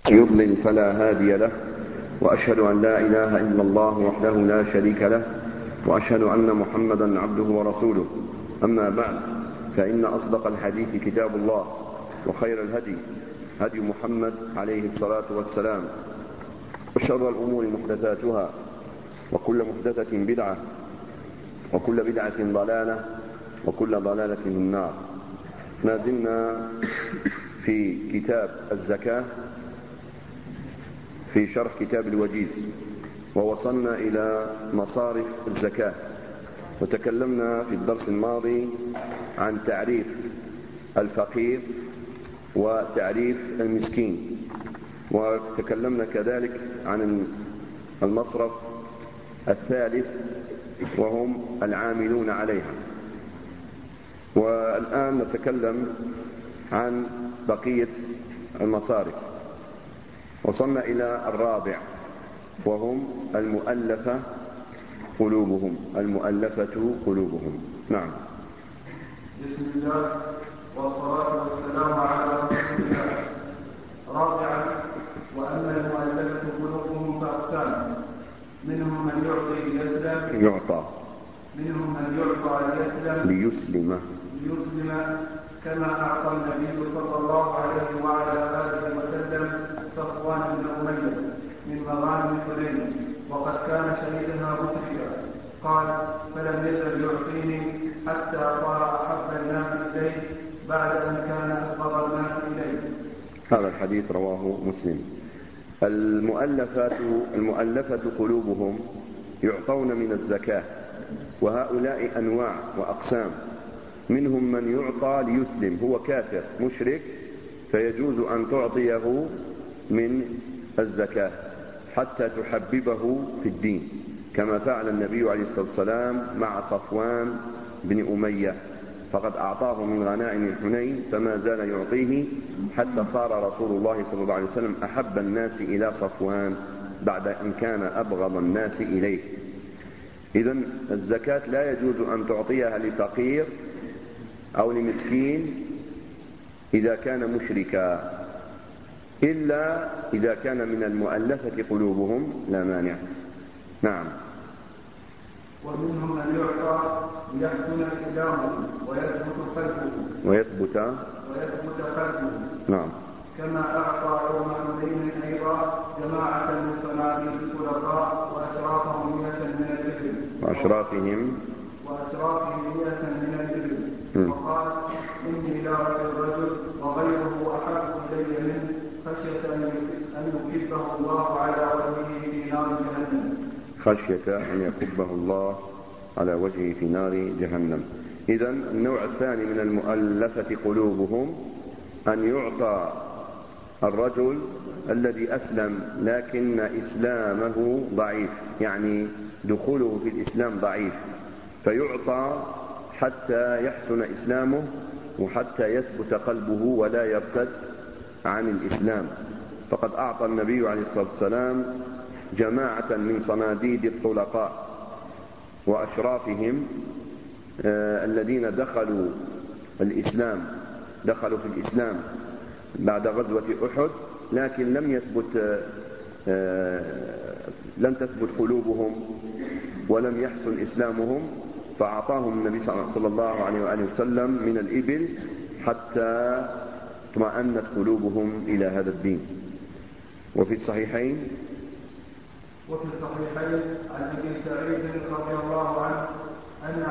يضلل فلا هادي له، وأشهد أن لا إله إلا الله وحده لا شريك له، وأشهد أن محمدا عبده ورسوله. أما بعد، فإن أصدق الحديث كتاب الله، وخير الهدي هدي محمد عليه الصلاة والسلام، وشر الأمور محدثاتها، وكل محدثة بدعة، وكل بدعة ضلالة، وكل ضلالة في النار. ما زلنا في كتاب الزكاة في شرح كتاب الوجيز، ووصلنا إلى مصارف الزكاة، وتكلمنا في الدرس الماضي عن تعريف الفقير وتعريف المسكين، وتكلمنا كذلك عن المصرف الثالث وهم العاملون عليها. والآن نتكلم عن بقية المصارف. وصلنا إلى الرابع وهم المؤلفة قلوبهم. المؤلفة قلوبهم. نعم. بسم الله والصلاة والسلام على رسول الله. رابعا، وأن المؤلفة قلوبهم فأقسام: منهم من يعطي ليسلم، منهم من يعطى ليسلم كما أعطى النبي صلى الله عليه وعلى آله وسلم صفوان بن أمية من مغانم حنين، وقد كان شهيدها مشركا. قال: فلم يزل يعطيني حتى صار أحب الناس إليه بعد أن كان أبغض الناس إليه. هذا الحديث رواه مسلم. المؤلفة قلوبهم يعطون من الزكاة، وهؤلاء أنواع وأقسام. منهم من يعطى ليسلم، هو كافر مشرك، فيجوز أن تعطيه من الزكاة حتى تحببه في الدين، كما فعل النبي عليه الصلاة والسلام مع صفوان بن أمية، فقد أعطاه من غنائم حنين فما زال يعطيه حتى صار رسول الله صلى الله عليه وسلم أحب الناس إلى صفوان بعد أن كان أبغض الناس إليه. إذن الزكاة لا يجوز أن تعطيها لفقير أو لمسكين إذا كان مشركا، إلا إذا كان من المؤلفة قلوبهم لا مانع. نعم. ومنهم من يعطى ليحسن إسلامه ويثبت قلبه. نعم. كما أعطى يوم حنين أيضا جماعة من صناديق الخلفاء وأشرافهم 100 من الإبل، وقال: إني لأرى الرجل وغيره أحب إلي منه خشية أن يكبه الله على وجهه في نار جهنم. خشية أن يكبه الله على وجهه في نار جهنم. إذن النوع الثاني من المؤلفة قلوبهم أن يعطى الرجل الذي أسلم لكن إسلامه ضعيف، يعني دخوله في الإسلام ضعيف، فيعطى حتى يحسن إسلامه وحتى يثبت قلبه ولا يرتد عن الإسلام. فقد أعطى النبي عليه الصلاة والسلام جماعة من صناديد الطلقاء وأشرافهم الذين دخلوا في الإسلام بعد غزوة أحد، لكن لم تثبت قلوبهم ولم يحسن إسلامهم، فأعطاهم النبي صلى الله عليه وآله وسلم من الإبل حتى اطمأنت قلوبهم إلى هذا الدين. وفي الصحيحين عن ابي سعيد رضي الله عنه أن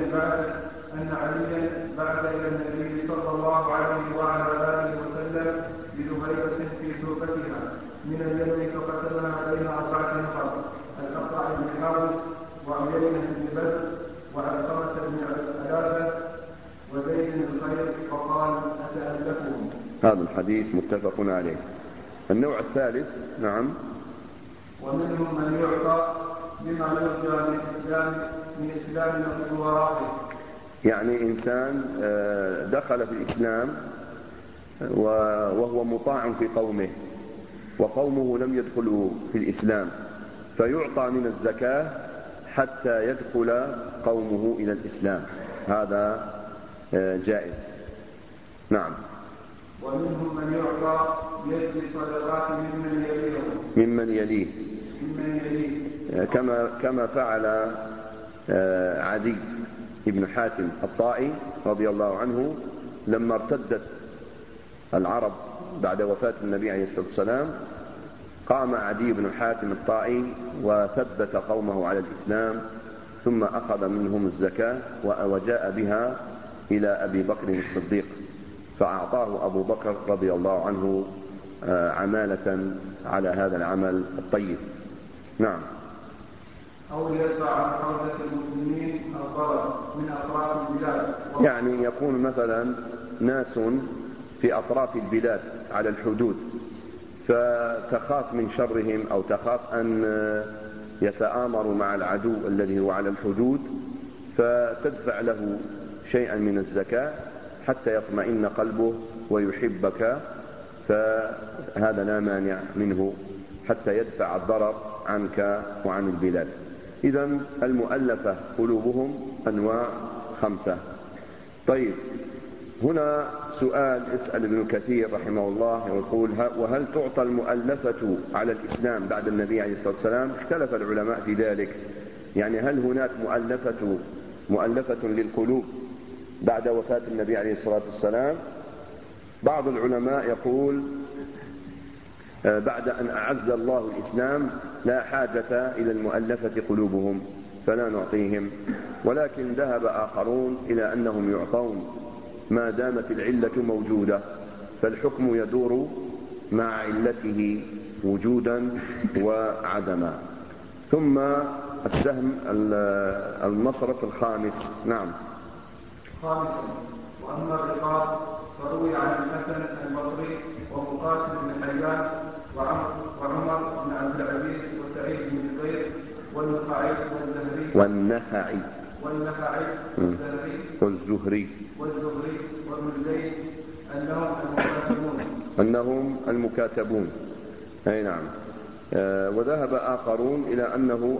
عليا بعث إلى النبي صلى الله عليه وعلى آله وسلم بذبيبة في سوقتها من اليمن، فقسمها بين 4 نفر: الأقرع بن حارث، وعيينة بن بدر، وعلقمة بن عبادة، وزيد بن خير، فقال: أتألفهم. هذا الحديث متفق عليه. النوع الثالث. نعم. ومنهم من يعطى بما يرجى من إسلام من ورائه، يعني إنسان دخل في الإسلام وهو مطاع في قومه، وقومه لم يدخلوا في الإسلام، فيعطى من الزكاة حتى يدخل قومه إلى الإسلام. هذا جائز. نعم. ومنهم من يعطى بيد الصدقات ممن يليه كما فعل عدي بن حاتم الطائي رضي الله عنه لما ارتدت العرب بعد وفاة النبي عليه الصلاة والسلام. قام عدي بن حاتم الطائي وثبت قومه على الإسلام، ثم أخذ منهم الزكاة وجاء بها إلى أبي بكر الصديق، فأعطاه أبو بكر رضي الله عنه عمالة على هذا العمل الطيب. نعم. أو يدفع عن حوزة المسلمين الضرر من أطراف البلاد، يعني يكون مثلا ناس في أطراف البلاد على الحدود، فتخاف من شرهم أو تخاف أن يتآمروا مع العدو الذي هو على الحدود، فتدفع له شيئا من الزكاة حتى يطمئن قلبه ويحبك، فهذا لا مانع منه حتى يدفع الضرر عنك وعن البلاد. إذن المؤلفة قلوبهم أنواع 5. طيب، هنا سؤال اسأل ابن كثير رحمه الله يقول: وهل تعطى المؤلفة على الإسلام بعد النبي عليه الصلاة والسلام؟ اختلف العلماء في ذلك، يعني هل هناك مؤلفة للقلوب بعد وفاة النبي عليه الصلاة والسلام؟ بعض العلماء يقول بعد أن أعز الله الإسلام لا حاجة إلى المؤلفة قلوبهم فلا نعطيهم، ولكن ذهب آخرون إلى أنهم يعطون ما دامت العلة موجودة، فالحكم يدور مع علته وجودا وعدما. ثم السهم المصرف الخامس. نعم. خامسا: وأما الرقاب فروي عن الحسن البصري ومقاتل بن حيان وعمر بن عبد العزيز وسعيد بن جبير والنخعي والزهري والزهري وابن زيد أنهم المكاتبون. أي نعم. وذهب آخرون إلى أنه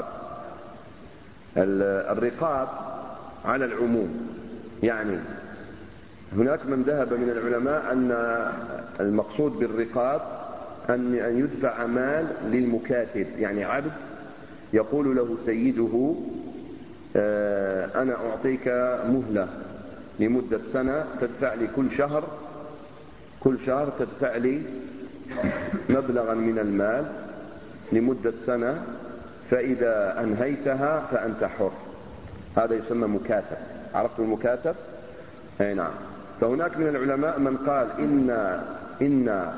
الرقاب على العموم، يعني هناك من ذهب من العلماء أن المقصود بالرقاب أن يدفع مال للمكاتب، يعني عبد يقول له سيده: أنا أعطيك مهلة لمدة سنة، تدفع لي كل شهر تدفع لي مبلغا من المال لمدة سنة، فإذا أنهيتها فأنت حر. هذا يسمى مكاتب. عرفت المكاتب؟ أي نعم. فهناك من العلماء من قال إن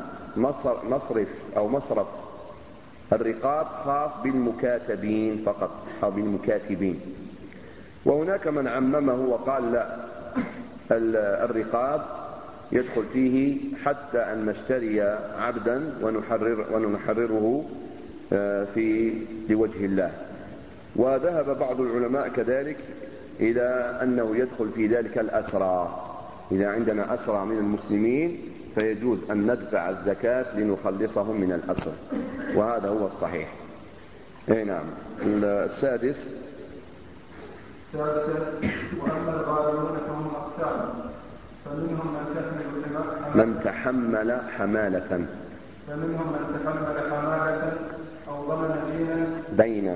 مصرف الرقاب خاص بالمكاتبين فقط أو بالمكاتبين، وهناك من عممه وقال لا، الرقاب يدخل فيه حتى أن نشتري عبدا ونحرره لوجه الله. وذهب بعض العلماء كذلك إلى أنه يدخل في ذلك الأسرى، إذا عندنا أسرى من المسلمين فيجوز أن ندفع الزكاة لنخلصهم من الأسر، وهذا هو الصحيح. أي نعم. السادس: وأما الغارمون فهم أقسام، فمنهم من تحمل حمالة أو ضمن دينا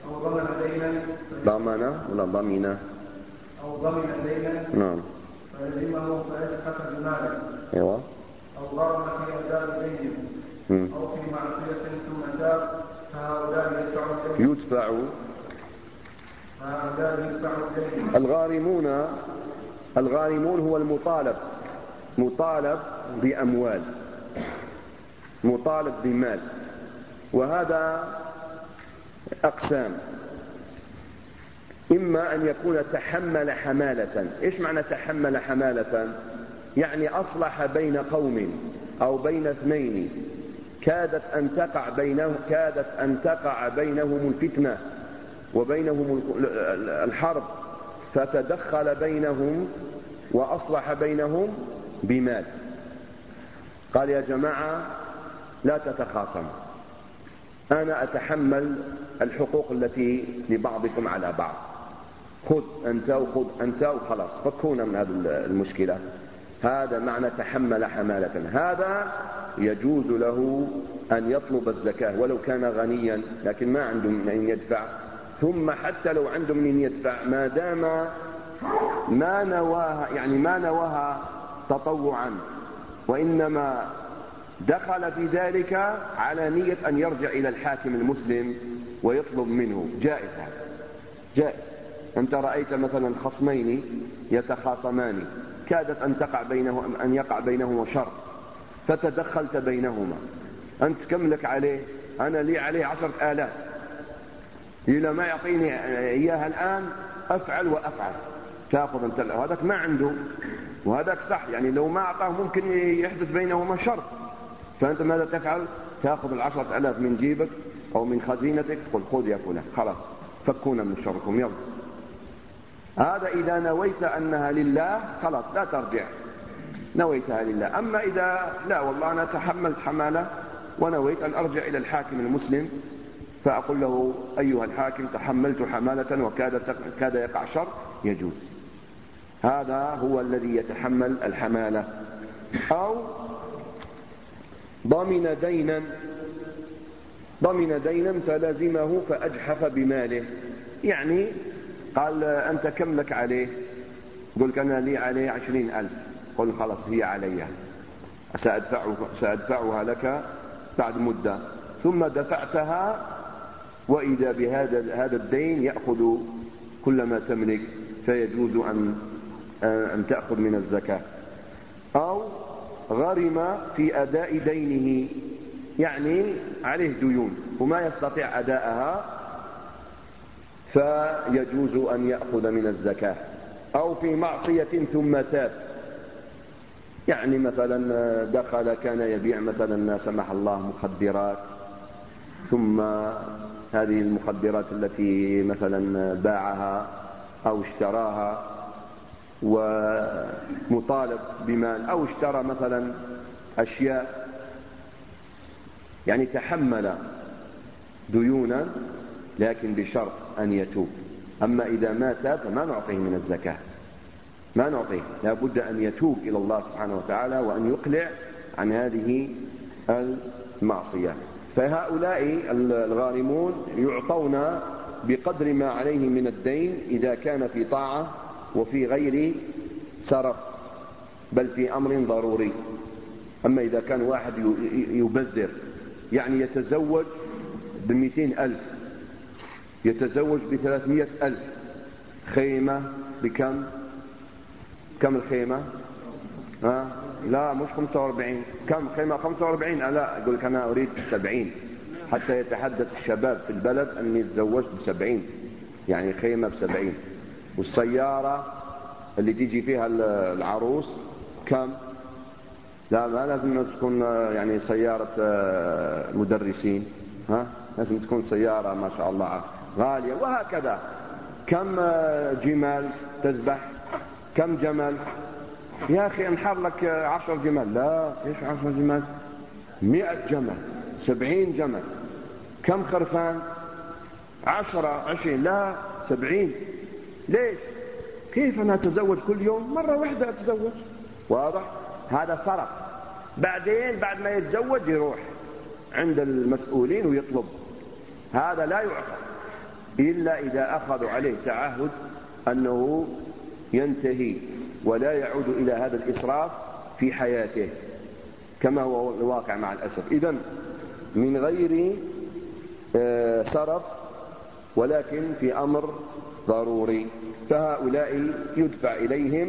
نعم، فيلزمه فيسحق بماله، ايوه، أو غرم في أداء دين أو في معصية ثم تاب، فهؤلاء يدفع الغارمون هو مطالب بأموال، مطالب بمال، وهذا أقسام: إما أن يكون تحمل حمالة. إيش معنى تحمل حمالة؟ يعني أصلح بين قوم أو بين اثنين كادت أن تقع بينهم الفتنة وبينهم الحرب، فتدخل بينهم وأصلح بينهم بمال. قال: يا جماعة لا تتخاصموا، أنا أتحمل الحقوق التي لبعضكم على بعض، خذ أنت وخذ أنت وخلاص، فكونا من هذه المشكلة. هذا معنى تحمل حمالة. هذا يجوز له أن يطلب الزكاة ولو كان غنيا لكن ما عنده من يدفع، ثم حتى لو عنده من يدفع ما دام ما نواها تطوعا، وإنما دخل في ذلك على نية أن يرجع إلى الحاكم المسلم ويطلب منه، جائز هذا، جائز. أنت رأيت مثلا خصمين يتخاصمان كادت أن يقع بينهما شر، فتدخلت بينهما، أنت كم لك عليه؟ أنا لي عليه 10,000، إذا ما يعطيني إياها الآن أفعل وأفعل، تأخذ أنت. هذاك ما عنده وهذاك صح، يعني لو ما أعطاه ممكن يحدث بينهما شر، فأنت ماذا تفعل؟ تأخذ 10,000 من جيبك أو من خزينتك، قل خذ يا فلان، خلاص فكونا من شركم، يلا. هذا إذا نويت أنها لله خلاص لا ترجع، نويتها لله. أما إذا لا والله أنا تحملت حمالة ونويت أن أرجع إلى الحاكم المسلم، فأقول له أيها الحاكم تحملت حمالة وكاد يقع شر، يجوز. هذا هو الذي يتحمل الحمالة. أو ضمن دينا فلزمه فأجحف بماله، يعني قال أنت كم لك عليه؟ قل أنا لي عليه 20,000، قل خلاص هي علي، سأدفعها لك بعد مدة، ثم دفعتها وإذا بهذا الدين يأخذ كل ما تملك، فيجوز أن تأخذ من الزكاة. أو غرم في أداء دينه، يعني عليه ديون وما يستطيع أداءها، فيجوز أن يأخذ من الزكاة. أو في معصية ثم تاب، يعني مثلا دخل كان يبيع مثلا لا سمح الله مخدرات، ثم هذه المخدرات التي مثلا باعها أو اشتراها ومطالب بمال، أو اشترى مثلا أشياء، يعني تحمل ديونا لكن بشرط أن يتوب. أما إذا ما تاب فما نعطيه من الزكاة، ما نعطيه، لا بد أن يتوب إلى الله سبحانه وتعالى وأن يقلع عن هذه المعصية. فهؤلاء الغارمون يعطون بقدر ما عليه من الدين إذا كان في طاعة وفي غير سرف، بل في أمر ضروري. أما إذا كان واحد يبذر، يعني يتزوج ب200,000، يتزوج ب300,000، خيمة بكم؟ كم الخيمة؟ لا مش 45، كم خيمة؟ 45. لا، يقول لك أنا أريد 70، حتى يتحدث الشباب في البلد أني تزوجت ب70، يعني خيمة ب70. والسيارة اللي تيجي فيها العروس كم؟ لا ما لازم تكون يعني سيارة مدرسين، لازم تكون سيارة ما شاء الله غالية. وهكذا كم جمال تذبح؟ كم جمل؟ يا أخي انحر لك 10 جمال. لا، إيش 10 جمال؟ 100 جمل، 70 جمل. كم خرفان؟ 10 20. لا، 70. ليش؟ كيف أنا أتزوج كل يوم؟ مرة واحدة أتزوج. واضح؟ هذا صرف. بعدين بعد ما يتزوج يروح عند المسؤولين ويطلب. هذا لا يعطى إلا إذا أخذوا عليه تعهد أنه ينتهي ولا يعود إلى هذا الإسراف في حياته كما هو الواقع مع الأسف. إذن من غير سرف ولكن في أمر ضروري، فهؤلاء يدفع إليهم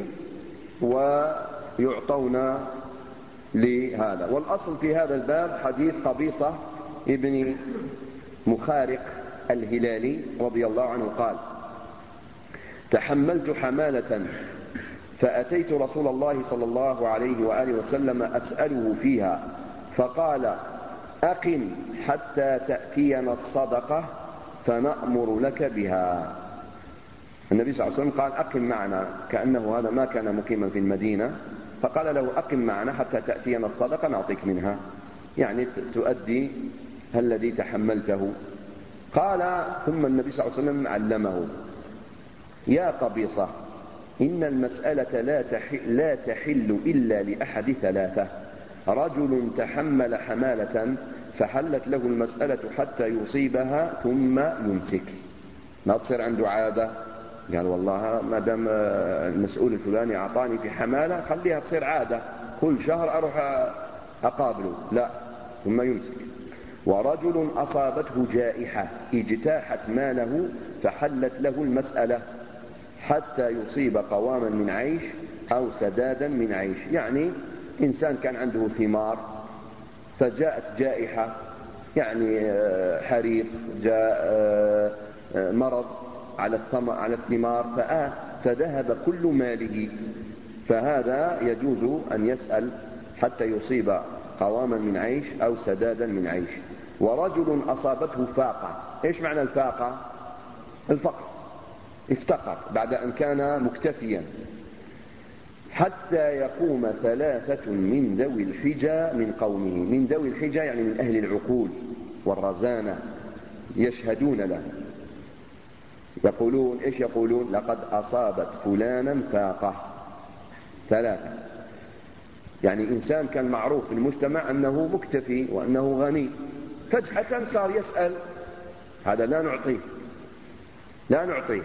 ويعطون لهذا. والأصل في هذا الباب حديث قبيصة ابن مخارق الهلالي رضي الله عنه قال: تحملت حمالة فأتيت رسول الله صلى الله عليه وآله وسلم أسأله فيها فقال: أقم حتى تأتينا الصدقة فنأمر لك بها. النبي صلى الله عليه وسلم قال: أقم معنا، كأنه هذا ما كان مقيما في المدينة، فقال له: أقم معنا حتى تأتينا الصدقة نعطيك منها، يعني تؤدي الذي تحملته. قال ثم النبي صلى الله عليه وسلم علمه: يا قبيصة إن المسألة لا تحل إلا لأحد ثلاثة: رجل تحمل حمالة فحلت له المسألة حتى يصيبها ثم يمسك. ما تصير عنده عادة، قال والله ما دام المسؤول الفلاني أعطاني في حمالة خليها تصير عادة، كل شهر أروح أقابله، لا، ثم يمسك. ورجل أصابته جائحة اجتاحت ماله فحلت له المسألة حتى يصيب قواما من عيش أو سدادا من عيش. يعني إنسان كان عنده ثمار فجاءت جائحة، يعني حريق، جاء مرض على الثمار فذهب كل ماله، فهذا يجوز أن يسأل حتى يصيب قواما من عيش أو سدادا من عيش. ورجل أصابته فاقة. إيش معنى الفاقة؟ الفقر، افتقر بعد أن كان مكتفيا، حتى يقوم ثلاثة من ذوي الحجى من قومه. من ذوي الحجى يعني من أهل العقول والرزانة، يشهدون له، يقولون إيش يقولون؟ لقد أصابت فلانا فاقة. ثلاثة، يعني إنسان كان معروف في المجتمع أنه مكتفي وأنه غني، فجأة صار يسأل، هذا لا نعطيه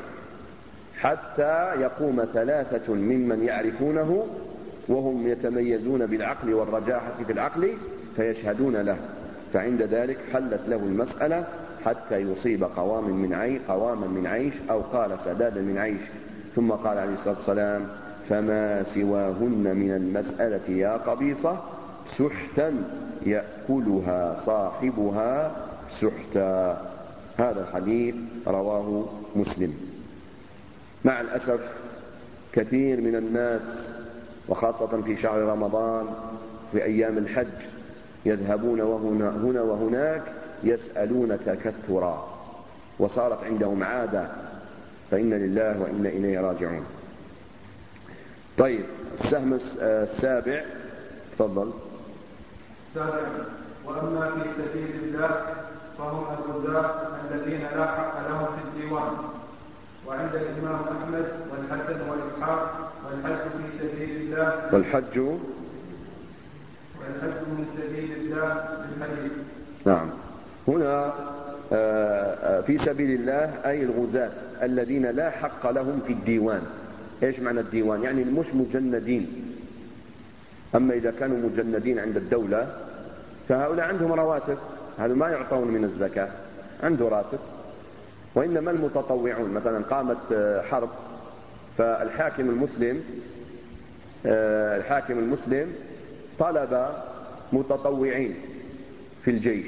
حتى يقوم ثلاثة ممن يعرفونه وهم يتميزون بالعقل والرجاحة في العقل فيشهدون له، فعند ذلك حلت له المسألة حتى يصيب قواما من عيش أو قال سدادا من عيش. ثم قال عليه الصلاة والسلام: فما سواهن من المسألة يا قبيصة سحتا يأكلها صاحبها سحتا. هذا الحديث رواه مسلم. مع الأسف كثير من الناس وخاصة في شهر رمضان في أيام الحج يذهبون هنا وهناك يسألون تكثرا، وصارت عندهم عادة، فإن لله وإنا إليه راجعون. طيب، السهم السابع، تفضل. السابع: وأما في سبيل الله فهم الغزاة الذين لا حق لهم في الديوان. وعند الإمام أحمد والحسن والإسحاق والحج في سبيل الله والحج من سبيل الله بالحديث. نعم، هنا في سبيل الله أي الغزاة الذين لا حق لهم في الديوان. إيش معنى الديوان؟ يعني مش مجندين. أما إذا كانوا مجندين عند الدولة فهؤلاء عندهم رواتب، هذا ما يعطون من الزكاة، عنده راتب. وإنما المتطوعون، مثلا قامت حرب فالحاكم المسلم طلب متطوعين في الجيش،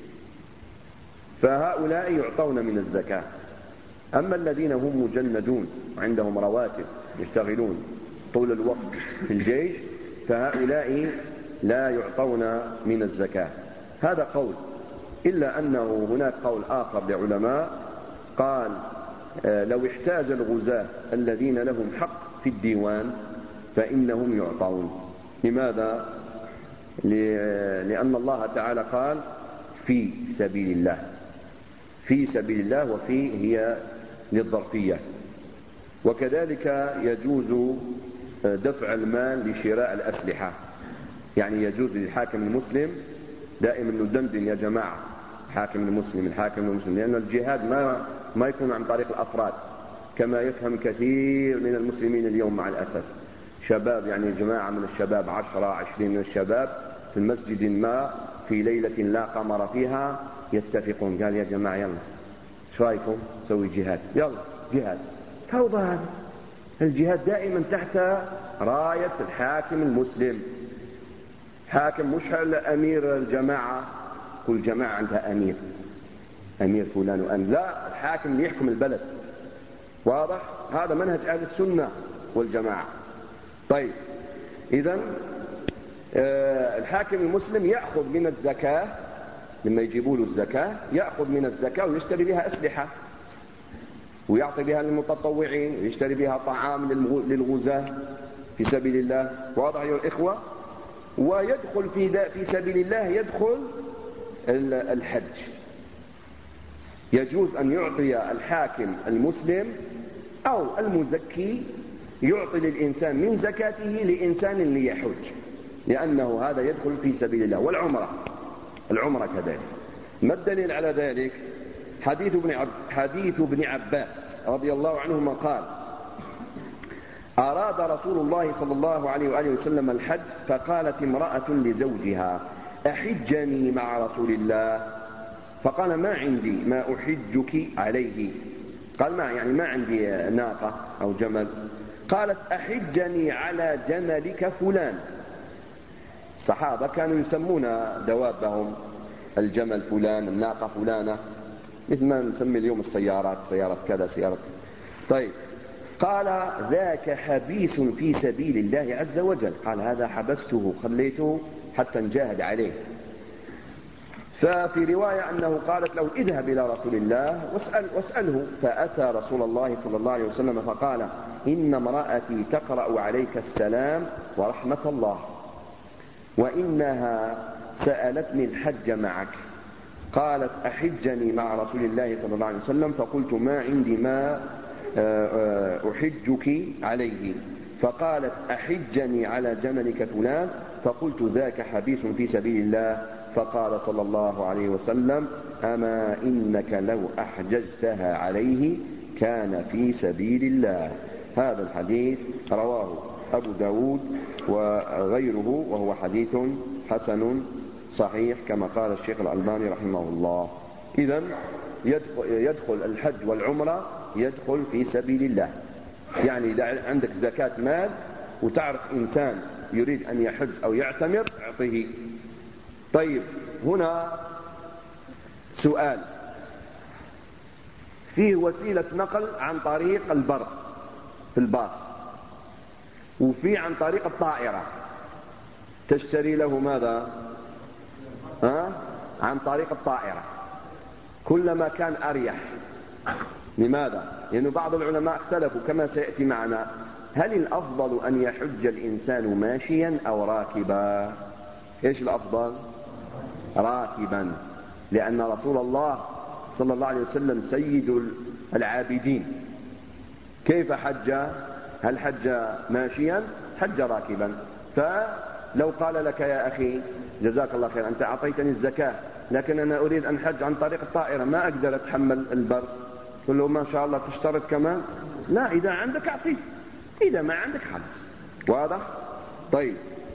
فهؤلاء يعطون من الزكاة. أما الذين هم مجندون عندهم رواتب يشتغلون طول الوقت في الجيش فهؤلاء لا يعطون من الزكاة. هذا قول، إلا أنه هناك قول آخر لعلماء قال لو احتاج الغزاة الذين لهم حق في الديوان فإنهم يعطون. لماذا؟ لأن الله تعالى قال في سبيل الله، في سبيل الله، وفي هي للظرفية. وكذلك يجوز دفع المال لشراء الأسلحة، يعني يجوز للحاكم المسلم دائما ندندن يا جماعة، الحاكم المسلم، لأن الجهاد ما يكون عن طريق الأفراد كما يفهم كثير من المسلمين اليوم مع الأسف. شباب، يعني جماعة من الشباب 10-20 من الشباب في المسجد ما في ليلة لا قمر فيها يتفقون، قال يا جماعة يلا ايش رايكم نسوي جهاد؟ يلا جهاد. فوضى هذا. الجهاد دائما تحت راية الحاكم المسلم. حاكم مش أمير الجماعة، كل جماعة عندها أمير فلان وأمير، لا، الحاكم اللي يحكم البلد. واضح؟ هذا منهج أهل السنة والجماعة. طيب، إذن الحاكم المسلم يأخذ من الزكاة، لما يجيبوا له الزكاة يأخذ من الزكاة ويشتري بها أسلحة ويعطي بها للمتطوعين ويشتري بها طعام للغزاة في سبيل الله. واضح يا الإخوة؟ ويدخل في سبيل الله يدخل الحج. يجوز أن يعطي الحاكم المسلم أو المزكي يعطي للإنسان من زكاته لإنسان ليحج، لأنه هذا يدخل في سبيل الله. والعمرة كذلك. ما الدليل على ذلك؟ حديث ابن عباس رضي الله عنهما قال: أراد رسول الله صلى الله عليه وآله وسلم الحج، فقالت امرأة لزوجها: أحجني مع رسول الله. فقال: ما عندي ما أحجك عليه. قال: ما عندي ناقة أو جمل. قالت: أحجني على جملك فلان. الصحابة كانوا يسمون دوابهم الجمل فلان، الناقة فلانة، مثل ما نسمي اليوم السيارات، سيارة كذا، سيارة. طيب، قال: ذاك حبيس في سبيل الله عز وجل. قال: هذا حبسته، خليته حتى نجاهد عليه. ففي رواية أنه قالت له: اذهب إلى رسول الله واسأله. فأتى رسول الله صلى الله عليه وسلم فقال: إن امرأتي تقرأ عليك السلام ورحمة الله، وإنها سألتني الحج معك. قالت: أحجني مع رسول الله صلى الله عليه وسلم. فقلت: ما عندي ما أحجك عليه. فقالت: أحجني على جملك فلان. فقلت: ذاك حبيس في سبيل الله. فقال صلى الله عليه وسلم: أما إنك لو أحججتها عليه كان في سبيل الله. هذا الحديث رواه أبو داود وغيره، وهو حديث حسن صحيح كما قال الشيخ الألباني رحمه الله. إذن يدخل الحج والعمرة يدخل في سبيل الله. يعني إذا عندك زكاة مال وتعرف إنسان يريد أن يحج أو يعتمر، اعطيه. طيب، هنا سؤال: فيه وسيلة نقل عن طريق البر في الباص، وفي عن طريق الطائرة، تشتري له ماذا؟ عن طريق الطائرة، كلما كان أريح. لماذا؟ لأن بعض العلماء اختلفوا كما سيأتي معنا: هل الأفضل أن يحج الإنسان ماشيا أو راكبا؟ إيش الأفضل؟ راكبا، لأن رسول الله صلى الله عليه وسلم سيد العابدين. كيف حج؟ هل حج ماشيا؟ حج راكبا. فلو قال لك: يا أخي جزاك الله خير، أنت أعطيتني الزكاة، لكن أنا أريد أن حج عن طريق الطائرة، ما أقدر أتحمل البر، قل له: ما شاء الله تشترط كمان؟ لا، إذا عندك أعطيه، إذا ما عندك حج. واضح؟ طيب،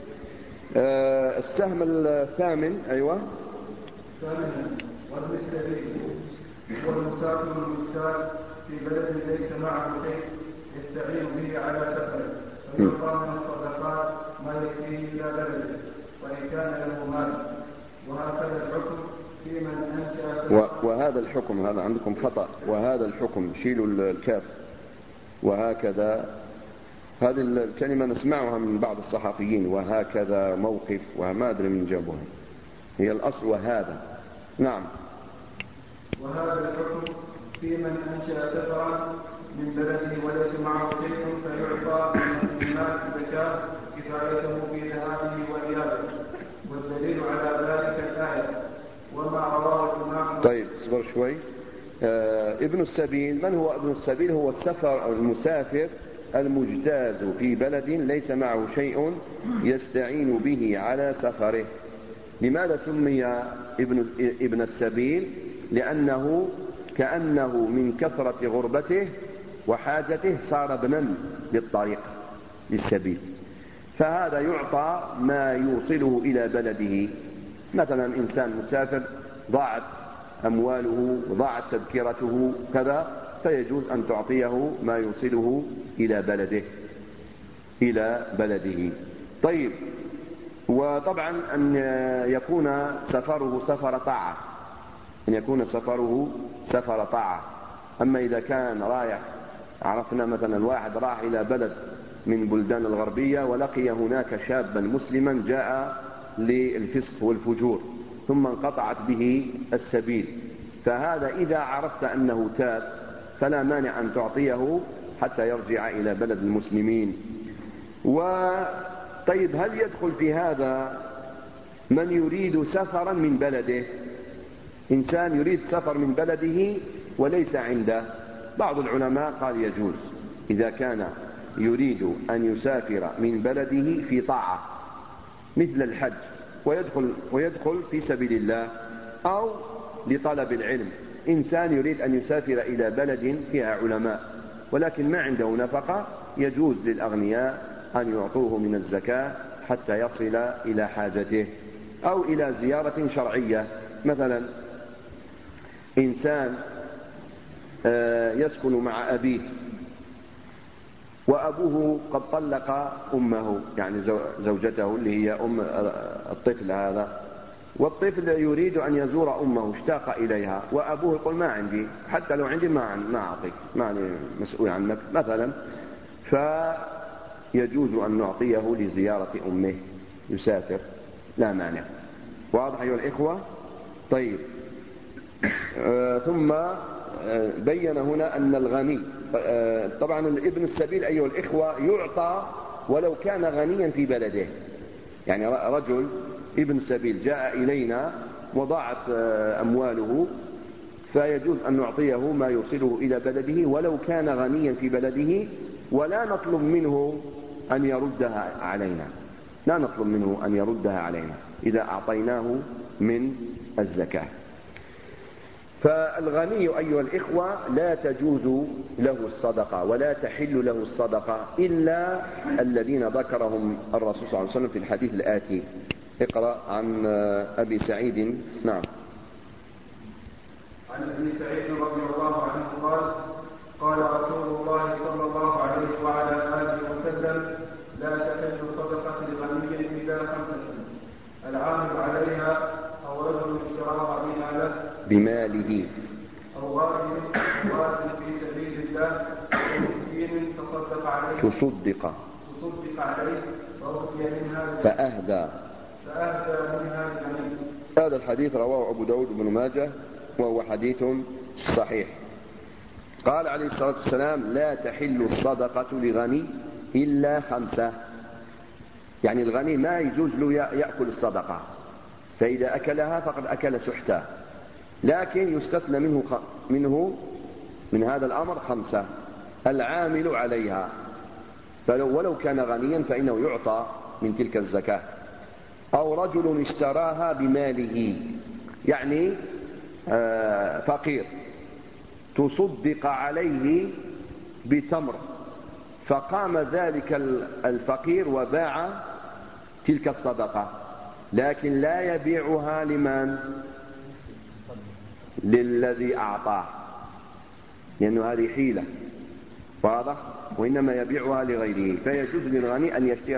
السهم الثامن. أيوة. ثامنا: وابن السبيل هو المسافر المسافر في بلد ليس معه شيء يستعين به على سفره، فيعطى من الصدقات ما يكفيه إلى بلده وإن كان له مال. وهكذا الحكم في من أنشأ. وهذا الحكم، هذا عندكم خطأ، وهذا الحكم، شيلوا الكاف. وهكذا، هذه الكلمة نسمعها من بعض الصحفيين، وهكذا موقف، وما أدري من جابوها، هي الأصل وهذا. نعم. وهذا الحكم في من أنشأ سفرا من بلده وليس معه شيء، فيعطى من المال زكاة كفايته في ذهابه وإيابه. والدليل على ذلك الآية: وما رواه الإمام. طيب، اصبر شوي. ابن السبيل، من هو ابن السبيل؟ هو السفر أو المسافر المجتاز في بلد ليس معه شيء يستعين به على سفره. لماذا سمي ابن السبيل؟ لأنه كأنه من كثرة غربته وحاجته صار ابنا للطريق، للسبيل. فهذا يعطى ما يوصله إلى بلده. مثلا إنسان مسافر ضاعت أمواله وضاعت تذكرته كذا، فيجوز أن تعطيه ما يوصله إلى بلده. طيب، وطبعا أن يكون سفره سفر طاعة، أن يكون سفره سفر طاعة. أما إذا كان رايح، عرفنا مثلا واحد راح إلى بلد من بلدان الغربية ولقي هناك شابا مسلما جاء للفسق والفجور ثم انقطعت به السبيل، فهذا إذا عرفت أنه تاب فلا مانع أن تعطيه حتى يرجع إلى بلد المسلمين. طيب، هل يدخل في هذا من يريد سفرا من بلده؟ إنسان يريد سفر من بلده وليس عنده. بعض العلماء قال يجوز إذا كان يريد أن يسافر من بلده في طاعة مثل الحج ويدخل في سبيل الله، أو لطلب العلم. إنسان يريد أن يسافر إلى بلد فيها علماء ولكن ما عنده نفقة، يجوز للأغنياء أن يعطوه من الزكاة حتى يصل إلى حاجته، أو إلى زيارة شرعية. مثلا إنسان يسكن مع أبيه وأبوه قد طلق أمه، يعني زوجته اللي هي أم الطفل هذا، والطفل يريد أن يزور أمه، اشتاق إليها، وأبوه يقول ما عندي، حتى لو عندي ما أعطيك، ماني مسؤول عنك مثلا، فيجوز أن نعطيه لزيارة أمه، يسافر لا مانع. واضح أيها الإخوة؟ طيب، ثم بين هنا أن الغني، طبعا ابن السبيل أيها الإخوة يعطى ولو كان غنيا في بلده. يعني رجل ابن سبيل جاء إلينا وضاعت أمواله، فيجوز أن نعطيه ما يوصله إلى بلده ولو كان غنيا في بلده، ولا نطلب منه أن يردها علينا، لا نطلب منه أن يردها علينا إذا أعطيناه من الزكاة. فالغني أيها الإخوة لا تجوز له الصدقة ولا تحل له الصدقة إلا الذين ذكرهم الرسول صلى الله عليه وسلم في الحديث الآتي. اقرأ عن أبي سعيد. نعم. عن أبي سعيد رضي الله عنه قال: قال رسول الله صلى الله عليه وعلى آله وسلم: لا تحل صدقة لغني إلا 5: العامل عليها، أو رجل اشتراها بماله، أو غازل في سبيل الله، أو مسكين تصدق عليه فأهدى منها لغني. هذا الحديث رواه أبو داود بن ماجه وهو حديث صحيح. قال عليه الصلاة والسلام: لا تحل الصدقة لغني إلا 5. يعني الغني ما يجوز له يأكل الصدقة، فإذا أكلها فقد أكل سحتا، لكن يستثنى منه من هذا الأمر 5: العامل عليها، ولو كان غنيا فإنه يعطى من تلك الزكاة، أو رجل اشتراها بماله، يعني فقير تصدق عليه بتمر، فقام ذلك الفقير وباع تلك الصدقة، لكن لا يبيعها لمن؟ للذي أعطاه، لأنه هذه حيلة، واضح؟ وإنما يبيعها لغيره، فيجوز للغني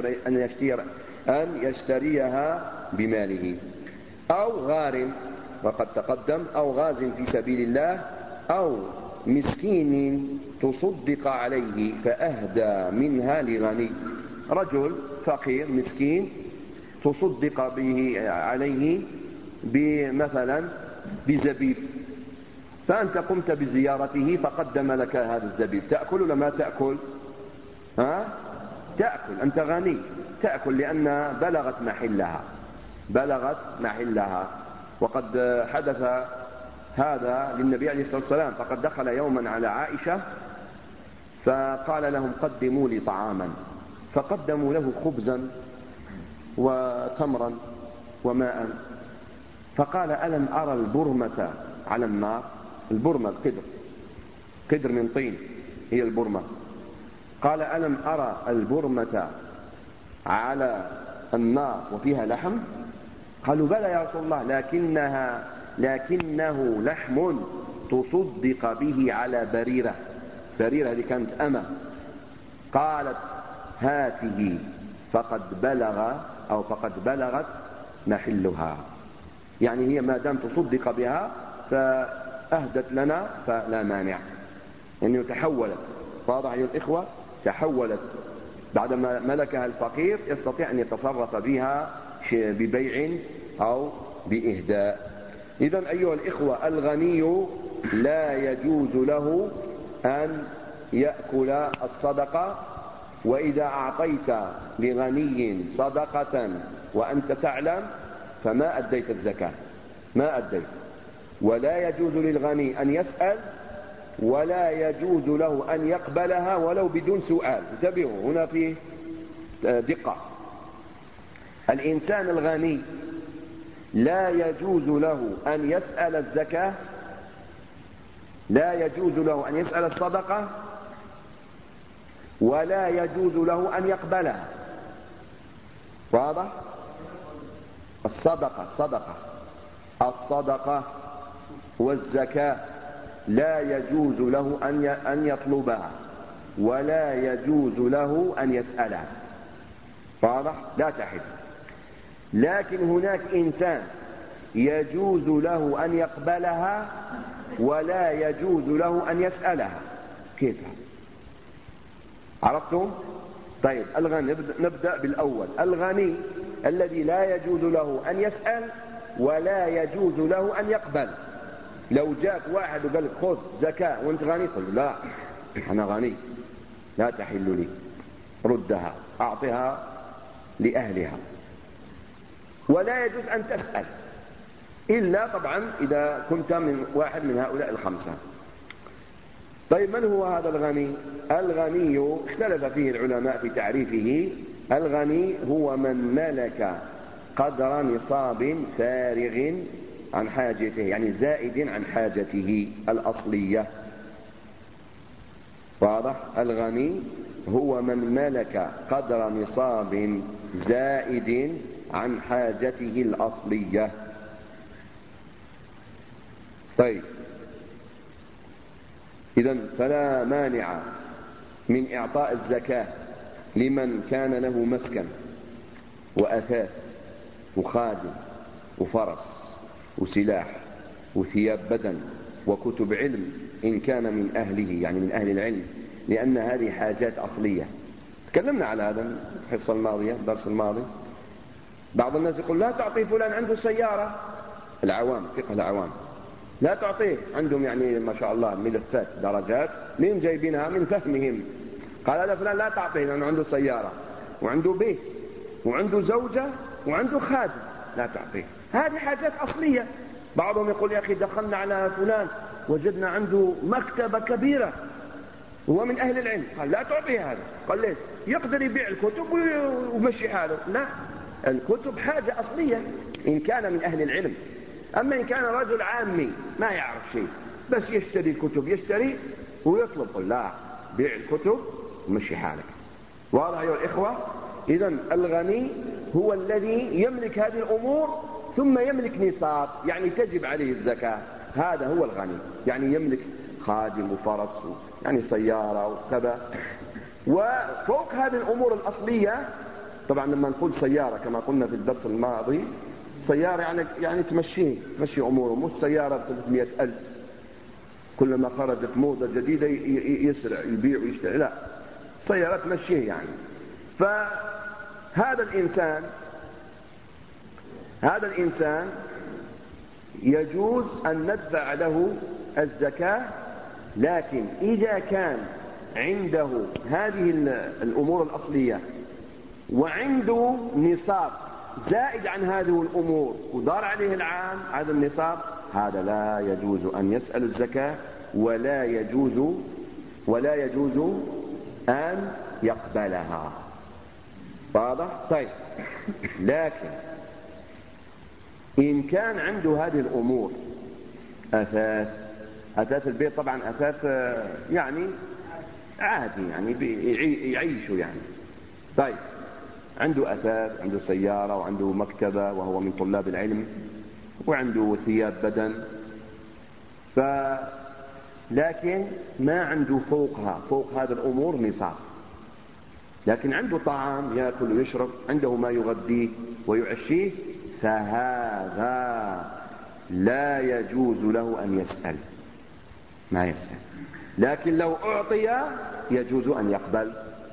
أن يشتريها بماله. أو غارم، وقد تقدم، أو غاز في سبيل الله، أو مسكين تصدق عليه فأهدى منها لغني. رجل فقير مسكين تصدق به عليه مثلا بزبيب، فأنت قمت بزيارته فقدم لك هذا الزبيب، تأكل ولا ما تأكل؟ تأكل، أنت غني تأكل، لأن بلغت محلها. وقد حدث هذا للنبي عليه الصلاة والسلام، فقد دخل يوما على عائشة فقال لهم: قدموا لي طعاما، فقدموا له خبزا وتمرا وماء، فقال: ألم أرى البرمة على النار؟ البرمة قدر من طين هي البرمة. قال: ألم أرى البرمة على النار وفيها لحم؟ قالوا: بلى يا رسول الله، لكنه لحم تصدق به على بريرة هذه كانت أمة. قالت: هاته، فقد بلغت محلها، يعني هي ما دام تصدق بها فأهدت لنا فلا مانع، يعني تحولت. واضح يا الإخوة؟ تحولت بعدما ملكها الفقير، يستطيع أن يتصرف بها ببيع أو بإهداء. إذن أيها الإخوة، الغني لا يجوز له أن يأكل الصدقة، وإذا أعطيت لغني صدقة وأنت تعلم فما أديت الزكاة، ما أديت. ولا يجوز للغني أن يسأل ولا يجوز له أن يقبلها ولو بدون سؤال. انتبهوا هنا فيه دقة. الإنسان الغني لا يجوز له أن يسأل الزكاة، لا يجوز له أن يسأل الصدقة، ولا يجوز له أن يقبلها. واضح؟ الصدقة والزكاة لا يجوز له أن يطلبها، ولا يجوز له أن يسألها. واضح؟ لا تحل. لكن هناك إنسان يجوز له أن يقبلها ولا يجوز له أن يسألها. كيف؟ عرفتم؟ طيب الغني، نبدأ بالأول. الغني الذي لا يجوز له أن يسأل ولا يجوز له أن يقبل. لو جاءك واحد وقال لك خذ زكاة وانت غني، قل لا أنا غني لا تحل لي، ردها، أعطها لأهلها. ولا يجوز أن تسأل إلا طبعا إذا كنت من واحد من هؤلاء الخمسة. طيب من هو هذا الغني؟ الغني اختلف فيه العلماء في تعريفه. الغني هو من ملك قدر نصاب فارغ عن حاجته، يعني زائد عن حاجته الأصلية. واضح؟ الغني هو من ملك قدر نصاب زائد عن حاجته الأصلية. طيب إذن فلا مانع من إعطاء الزكاة لمن كان له مسكن وأثاث وخادم وفرس وسلاح وثياب بدن وكتب علم إن كان من أهله، يعني من أهل العلم، لأن هذه حاجات أصلية. تكلمنا على هذا الحصة الماضية، الدرس الماضي. بعض الناس يقول لا تعطي فلان عنده سيارة، العوام، فقه العوام، لا تعطيه، عندهم يعني ما شاء الله ملفات درجات، مين جايبينها؟ من فهمهم. قال هذا فلان لا تعطيه لأنه عنده سيارة وعنده بيت وعنده زوجة وعنده خادم، لا تعطيه. هذه حاجات أصلية. بعضهم يقول يا أخي دخلنا على فلان وجدنا عنده مكتبة كبيرة، هو من أهل العلم، قال لا تعطيه هذا. قال ليش؟ يقدر يبيع الكتب ويمشي حاله. لا، الكتب حاجة أصلية إن كان من أهل العلم. أما إن كان رجل عامي ما يعرف شيء، بس يشتري الكتب، يشتري ويطلب، قل لا، بيع الكتب ومشي حالك. واضح أيها الإخوة؟ إذن الغني هو الذي يملك هذه الأمور ثم يملك نصاب، يعني تجب عليه الزكاة. هذا هو الغني، يعني يملك خادم وفرس، يعني سيارة وكذا. وفوق هذه الأمور الأصلية، طبعا لما نقول سيارة كما قلنا في الدرس الماضي، سيارة يعني تمشي أموره، مش سيارة ب300,000 كلما خرجت موضة جديدة يسرع يبيع ويشتري، لا، سيارة تمشيه يعني. فهذا الإنسان يجوز أن ندفع له الزكاة، لكن إذا كان عنده هذه الأمور الأصلية وعنده نصاب زائد عن هذه الأمور ودار عليه العام هذا النصاب، هذا لا يجوز أن يسأل الزكاة ولا يجوز أن يقبلها. واضح؟ طيب، لكن إن كان عنده هذه الأمور، أثاث البيت، طبعا أثاث يعني عادي، يعني يعيشوا يعني. طيب، عنده أثاث، عنده سيارة وعنده مكتبة وهو من طلاب العلم وعنده ثياب بدن، لكن ما عنده فوق هذا الأمور نصاب، لكن عنده طعام يأكل ويشرب، عنده ما يغذيه ويعشيه، فهذا لا يجوز له أن يسأل، ما يسأل. لكن لو أعطي يجوز أن يقبل.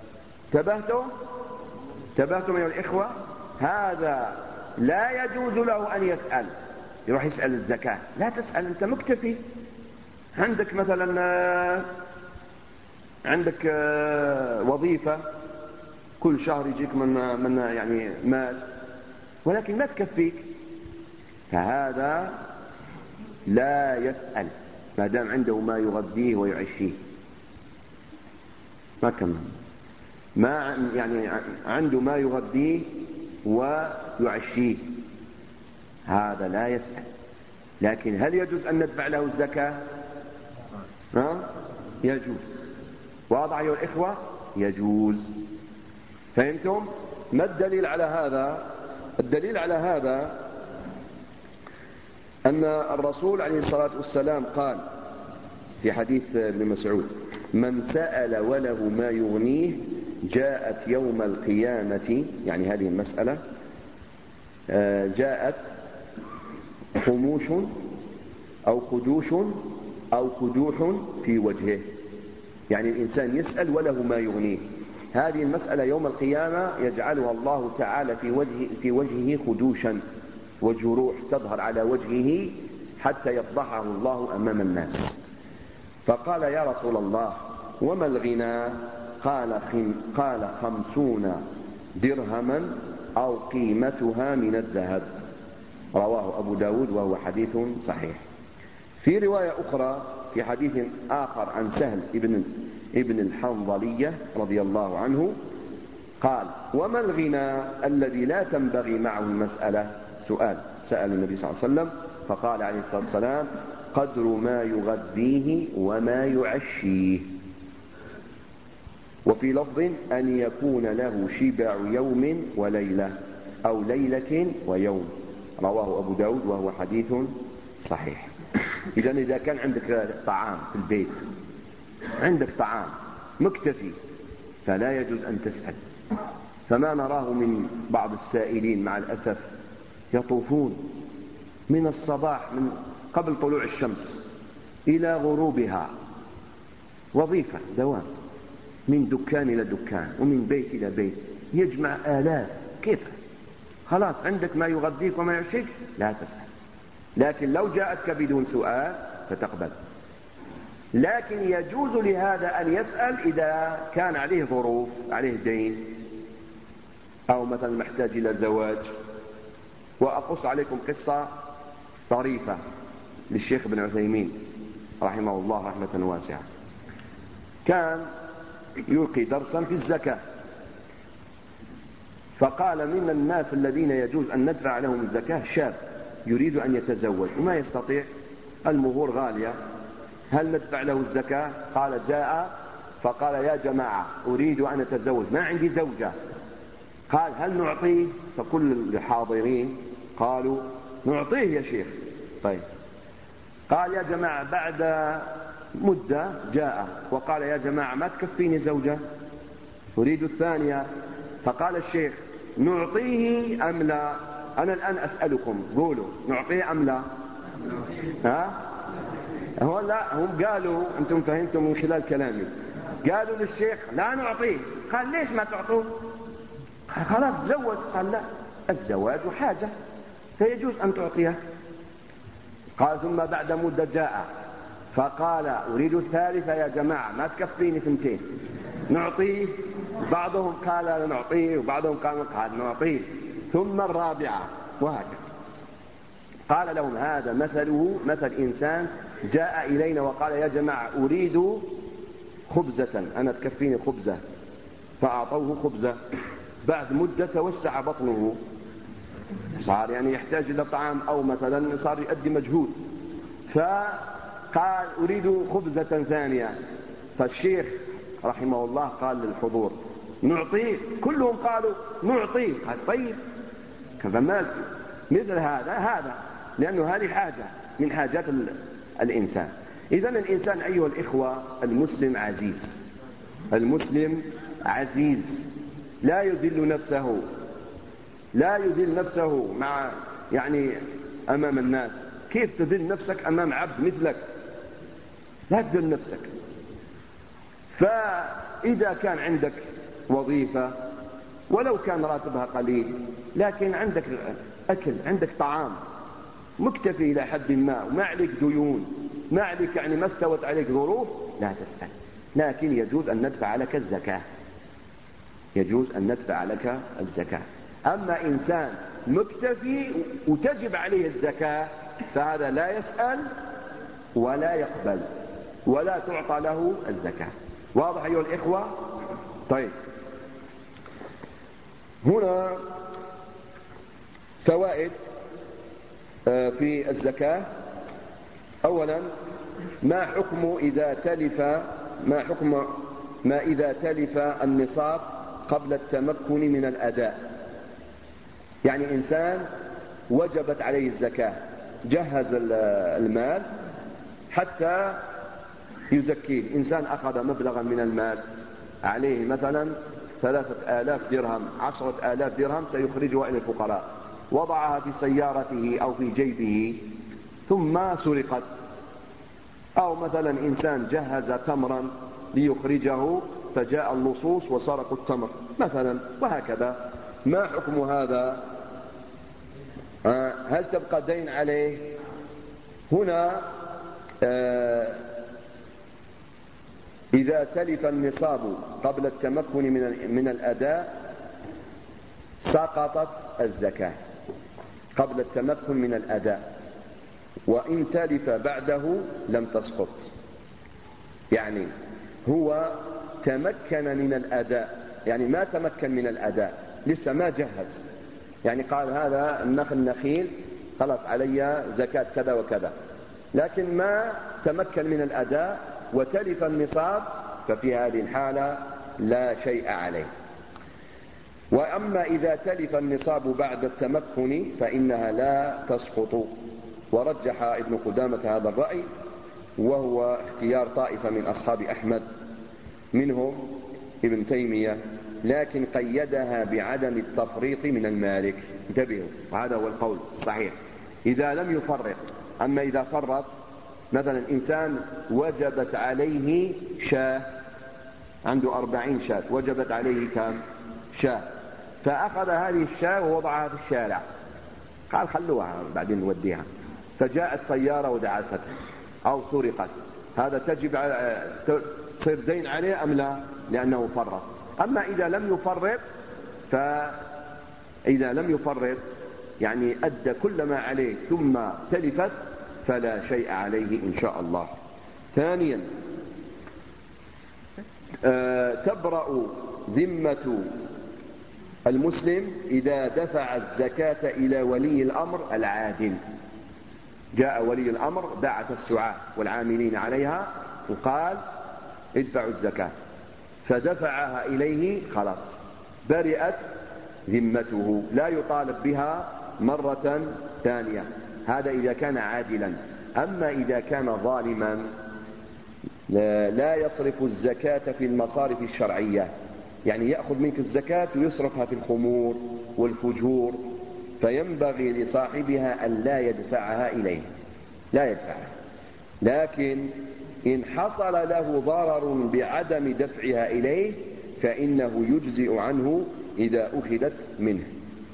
تبهتم يا الإخوة؟ هذا لا يجوز له أن يسأل، يروح يسأل الزكاة. لا تسأل، أنت مكتفي. عندك مثلا وظيفة كل شهر يجيك من يعني مال، ولكن ما تكفيك، فهذا لا يسأل. ما دام عنده ما يغذيه ويعشيه. ما كمل، ما يعني عنده ما يغذيه ويعشيه، هذا لا يسأل. لكن هل يجوز أن ندفع له الزكاة؟ يجوز. واضح أيها الإخوة؟ يجوز. فهمتم؟ ما الدليل على هذا؟ الدليل على هذا أن الرسول عليه الصلاة والسلام قال في حديث ابن مسعود: من سأل وله ما يغنيه جاءت يوم القيامة، يعني هذه المسألة جاءت خموش أو خدوش أو خدوح في وجهه، يعني الإنسان يسأل وله ما يغنيه. هذه المسألة يوم القيامة يجعلها الله تعالى في وجهه خدوشا وجروح تظهر على وجهه حتى يفضحه الله أمام الناس. فقال: يا رسول الله وما الغنى؟ قال 50 درهما أو قيمتها من الذهب. رواه أبو داود وهو حديث صحيح. في رواية أخرى في حديث آخر عن سهل ابن الحنظلية رضي الله عنه قال: وما الغنى الذي لا تنبغي معه المسألة؟ سأل النبي صلى الله عليه وسلم فقال عليه الصلاة والسلام: قدر ما يغذيه وما يعشيه. وفي لفظ: أن يكون له شبع يوم وليلة أو ليلة ويوم. رواه أبو داود وهو حديث صحيح. إذا كان عندك طعام في البيت، عندك طعام مكتفي، فلا يجوز أن تسأل. فما نراه من بعض السائلين مع الأسف يطوفون من الصباح من قبل طلوع الشمس إلى غروبها، وظيفة دوام، من دكان إلى دكان ومن بيت إلى بيت، يجمع آلاف. كيف؟ خلاص عندك ما يغذيك وما يعشيك، لا تسأل. لكن لو جاءتك بدون سؤال فتقبل. لكن يجوز لهذا أن يسأل إذا كان عليه ظروف، عليه دين، أو مثلا محتاج إلى زواج. وأقص عليكم قصة طريفة للشيخ ابن عثيمين رحمه الله رحمة واسعة. كان يلقي درسا في الزكاة، فقال: من الناس الذين يجوز أن ندفع لهم الزكاة شاب يريد أن يتزوج وما يستطيع، المهور غالية، هل ندفع له الزكاة؟ قال: جاء فقال: يا جماعة أريد أن أتزوج، ما عندي زوجة. قال: هل نعطيه؟ فكل الحاضرين قالوا: نعطيه يا شيخ. طيب. قال: يا جماعة، بعد مدة جاء وقال: يا جماعة ما تكفيني زوجة، أريد الثانية. فقال الشيخ: نعطيه أم لا؟ أنا الآن أسألكم، قولوا نعطيه أم لا؟ هو لا، هم قالوا، أنتم فهمتم من خلال كلامي، قالوا للشيخ: لا نعطيه. قال: ليش ما تعطوه؟ خلاص تزوج. قال: لا، الزواج حاجة فيجوز أن تعطيه. قال: ثم بعد مدة جاء فقال: أريد الثالثة يا جماعة، ما تكفيني 2، نعطيه. بعضهم قال لا نعطيه وبعضهم قال نعطيه. ثم الرابعة، وهكذا. قال لهم: هذا مثله مثل إنسان جاء إلينا وقال: يا جماعة أريد خبزة، أنا تكفيني خبزة، فأعطوه خبزة. بعد مدة توسع بطنه، صار يعني يحتاج إلى طعام، أو مثلا صار يؤدي مجهود، فقال: أريد خبزة ثانية. فالشيخ رحمه الله قال للحضور: نعطيه. كلهم قالوا نعطيه. قال: طيب، فما مثل هذا لأنه هذه حاجة من حاجات الإنسان. إذن الإنسان أيها الإخوة، المسلم عزيز، المسلم عزيز، لا يذل نفسه مع أمام الناس. كيف تذل نفسك أمام عبد مثلك؟ لا تذل نفسك. فإذا كان عندك وظيفة ولو كان راتبها قليل، لكن عندك أكل، عندك طعام مكتفي إلى حد ما، وما عليك ديون، ما عليك ما استوت عليك ظروف، لا تسأل. لكن يجوز أن ندفع لك الزكاة، يجوز أن ندفع لك الزكاة. أما إنسان مكتفي وتجب عليه الزكاة فهذا لا يسأل ولا يقبل ولا تعطى له الزكاة. واضح أيها الإخوة؟ طيب، هنا فوائد في الزكاة. أولا، ما حكم إذا تلف النصاب قبل التمكن من الأداء؟ يعني إنسان وجبت عليه الزكاة، جهز المال حتى يزكيه. إنسان أخذ مبلغا من المال عليه مثلا 3000 درهم 10,000 درهم سيخرجها إلى الفقراء، وضعها في سيارته أو في جيبه ثم سرقت. أو مثلا إنسان جهز تمرا ليخرجه فجاء اللصوص وسرقوا التمر مثلا، وهكذا. ما حكم هذا؟ هل تبقى دين عليه؟ هنا إذا تلف النصاب قبل التمكن من الأداء سقطت الزكاة قبل التمكن من الأداء، وإن تلف بعده لم تسقط. يعني هو تمكن من الأداء، يعني ما تمكن من الأداء، لسه ما جهز، يعني قال هذا النخيل خلص علي زكاة كذا وكذا، لكن ما تمكن من الأداء وتلف النصاب، ففي هذه الحالة لا شيء عليه. وأما إذا تلف النصاب بعد التمكن فإنها لا تسقط. ورجح ابن قدامة هذا الرأي، وهو اختيار طائفة من أصحاب أحمد منهم ابن تيمية، لكن قيدها بعدم التفريط من المالك. انتبهوا، وهذا هو القول الصحيح إذا لم يفرط. أما إذا فرط، مثلا إنسان وجبت عليه شاة، عنده 40 شاة، وجبت عليه كم؟ شاة، فأخذ هذه الشاة ووضعها في الشارع، قال خلوها بعدين نوديها، فجاءت سيارة ودعستها أو سرقت، هذا تجب تصير دين عليه أم لا؟ لأنه فرط. أما إذا لم يفرط يعني أدى كل ما عليه ثم تلفت فلا شيء عليه إن شاء الله. ثانيا، تبرأ ذمة المسلم إذا دفع الزكاة إلى ولي الأمر العادل. جاء ولي الأمر بعث السعاة والعاملين عليها وقال ادفعوا الزكاة، فدفعها إليه، خلاص برئت ذمته، لا يطالب بها مرة ثانية. هذا إذا كان عادلا. أما إذا كان ظالما لا يصرف الزكاة في المصارف الشرعية، يعني يأخذ منك الزكاة ويصرفها في الخمور والفجور، فينبغي لصاحبها أن لا يدفعها إليه، لا يدفعها. لكن إن حصل له ضرر بعدم دفعها إليه فإنه يجزئ عنه إذا أخذت منه.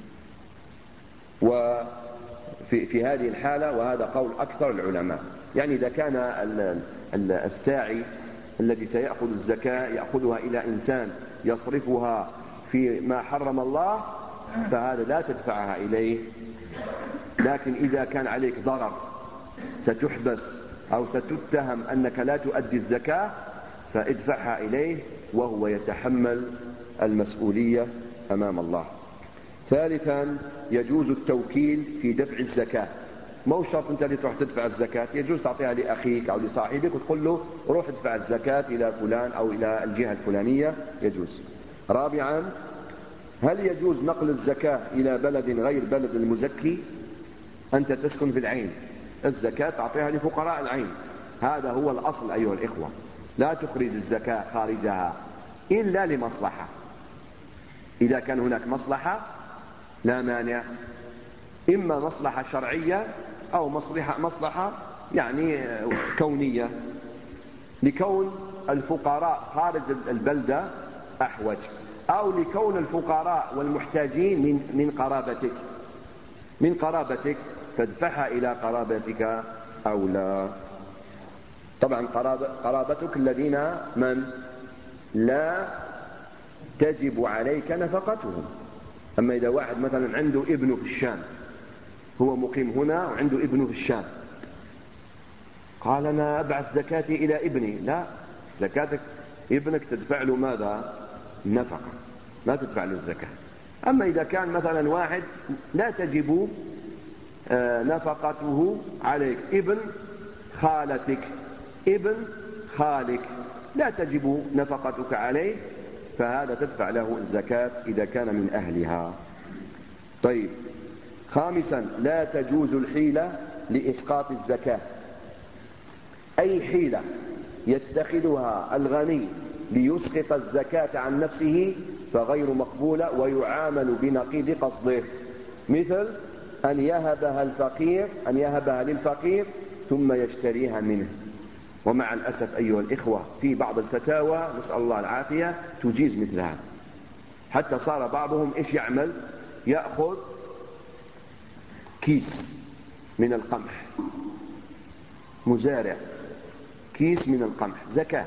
وفي هذه الحالة، وهذا قول أكثر العلماء، يعني إذا كان الساعي الذي سيأخذ الزكاة يأخذها إلى إنسان يصرفها في ما حرم الله، فهذا لا تدفعها إليه. لكن إذا كان عليك ضرر، ستحبس أو ستتهم أنك لا تؤدي الزكاة، فادفعها إليه وهو يتحمل المسؤولية أمام الله. ثالثا، يجوز التوكيل في دفع الزكاة. مو شرط أنت اللي تروح تدفع الزكاة، يجوز تعطيها لأخيك أو لصاحبك وتقول له روح ادفع الزكاة إلى فلان أو إلى الجهة الفلانية، يجوز. رابعا، هل يجوز نقل الزكاة إلى بلد غير بلد المزكي؟ أنت تسكن في العين، الزكاة تعطيها لفقراء العين، هذا هو الأصل أيها الإخوة. لا تخرج الزكاة خارجها إلا لمصلحة. إذا كان هناك مصلحة لا مانع، إما مصلحة شرعية أو مصلحة يعني كونية، لكون الفقراء خارج البلدة أحوج، أو لكون الفقراء والمحتاجين من قرابتك فادفعها إلى قرابتك أو لا. طبعا قرابتك الذين من لا تجب عليك نفقتهم. أما إذا واحد مثلا عنده ابنه في الشام، هو مقيم هنا وعنده ابنه في الشام، قال أنا أبعث زكاتي إلى ابني. لا، زكاتك ابنك تدفع له ماذا؟ نفقة، ما تدفع له الزكاة. أما إذا كان مثلا واحد لا تجب نفقته عليك، ابن خالتك، ابن خالك، لا تجب نفقتك عليه، فهذا تدفع له الزكاة إذا كان من أهلها. طيب، خامسا، لا تجوز الحيلة لإسقاط الزكاة. أي حيلة يتخذها الغني ليسقط الزكاة عن نفسه فغير مقبولة ويعامل بنقيض قصده، مثل أن يهبها للفقير ثم يشتريها منه. ومع الأسف أيها الإخوة في بعض الفتاوى نسأل الله العافية تجيز مثل هذا، حتى صار بعضهم إيش يعمل؟ يأخذ كيس من القمح، مزارع كيس من القمح زكاة،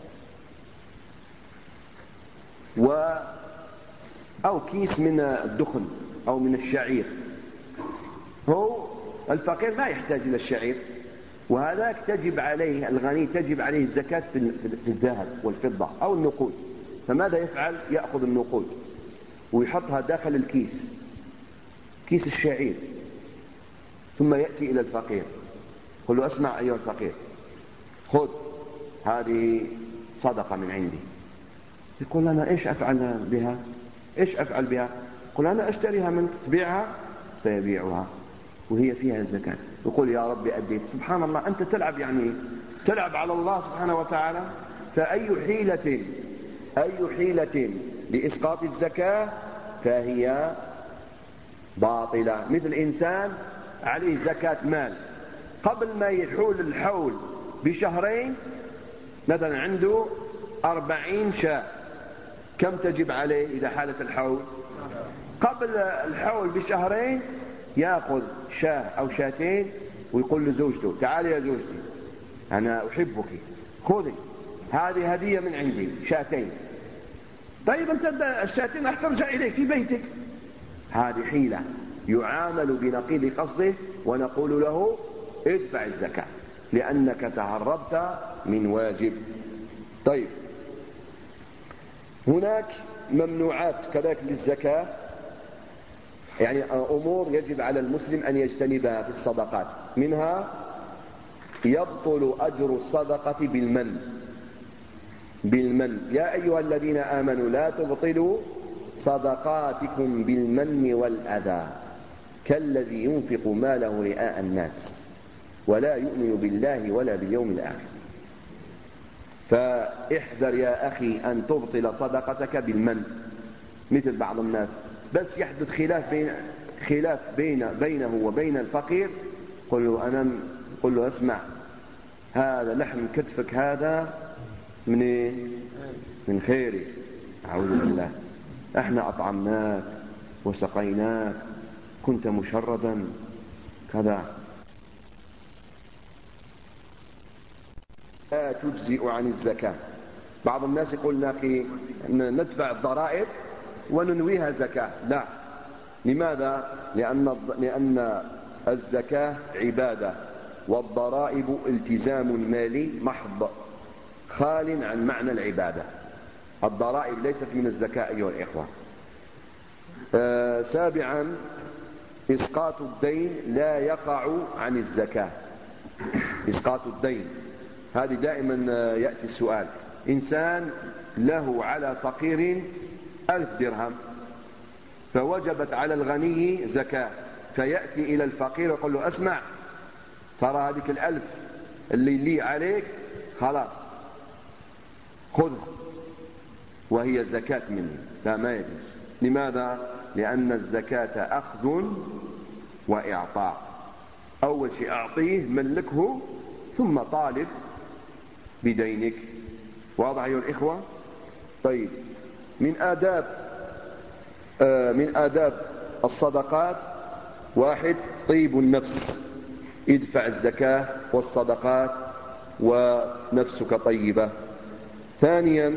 أو كيس من الدخن أو من الشعير. هو الفقير ما يحتاج إلى الشعير، وهذاك تجب عليه، الغني تجب عليه الزكاة في الذهب والفضة أو النقود. فماذا يفعل؟ يأخذ النقود ويحطها داخل الكيس، كيس الشعير، ثم يأتي إلى الفقير يقول له اسمع أيها الفقير، خذ هذه صدقة من عندي. يقول أنا إيش أفعل بها؟ إيش أفعل بها؟ يقول أنا أشتريها منك، تبيعها؟ فيبيعها وهي فيها الزكاة. يقول يا ربي أديت. سبحان الله، أنت تلعب، يعني تلعب على الله سبحانه وتعالى. فأي حيلة لإسقاط الزكاة فهي باطلة. مثل إنسان عليه زكاة مال، قبل ما يحول الحول بشهرين، مثلا عنده 40 شاة، كم تجب عليه إذا حالت الحول؟ قبل الحول بشهرين يأخذ شاة أو شاتين ويقول لزوجته تعالي يا زوجتي أنا أحبك، خذي هذه هدية من عندي، شاتين. طيب أنت الشاتين راح ترجع إليك في بيتك. هذه حيلة، يعامل بنقيض قصده، ونقول له ادفع الزكاة لأنك تهربت من واجب. طيب، هناك ممنوعات كذلك للزكاة، يعني أمور يجب على المسلم أن يجتنبها في الصدقات. منها يبطل أجر الصدقة بالمن. يا أيها الذين آمنوا لا تبطلوا صدقاتكم بالمن والأذى كالذي ينفق ماله رئاء الناس ولا يؤمن بالله ولا باليوم الآخر. فاحذر يا أخي أن تبطل صدقتك بالمن، مثل بعض الناس بس يحدث خلاف بينه وبين الفقير، قل له اسمع، هذا لحم كتفك هذا من خيري، أعوذ بالله، احنا أطعمناك وسقيناك، كنت مشردا كذا. لا تجزئ عن الزكاة. بعض الناس يقول لك ندفع الضرائب وننويها زكاة. لا. لماذا؟ لأن الزكاة عبادة، والضرائب التزام مالي محض خال عن معنى العبادة. الضرائب ليست من الزكاة أيها الإخوة. سابعا، إسقاط الدين لا يقع عن الزكاة. إسقاط الدين هذه دائما يأتي السؤال، إنسان له على فقير 1000 درهم فوجبت على الغني زكاة، فيأتي إلى الفقير ويقول له اسمع، ترى هذيك 1000 اللي لي عليك خلاص خذها وهي زكاة مني. لا، ما يجوز. لماذا؟ لأن الزكاة أخذ وإعطاء. أول شيء أعطيه، ملكه، ثم طالب بدينك. واضح أيها الإخوة؟ طيب، من آداب الصدقات: 1. طيب النفس، ادفع الزكاة والصدقات ونفسك طيبة. 2.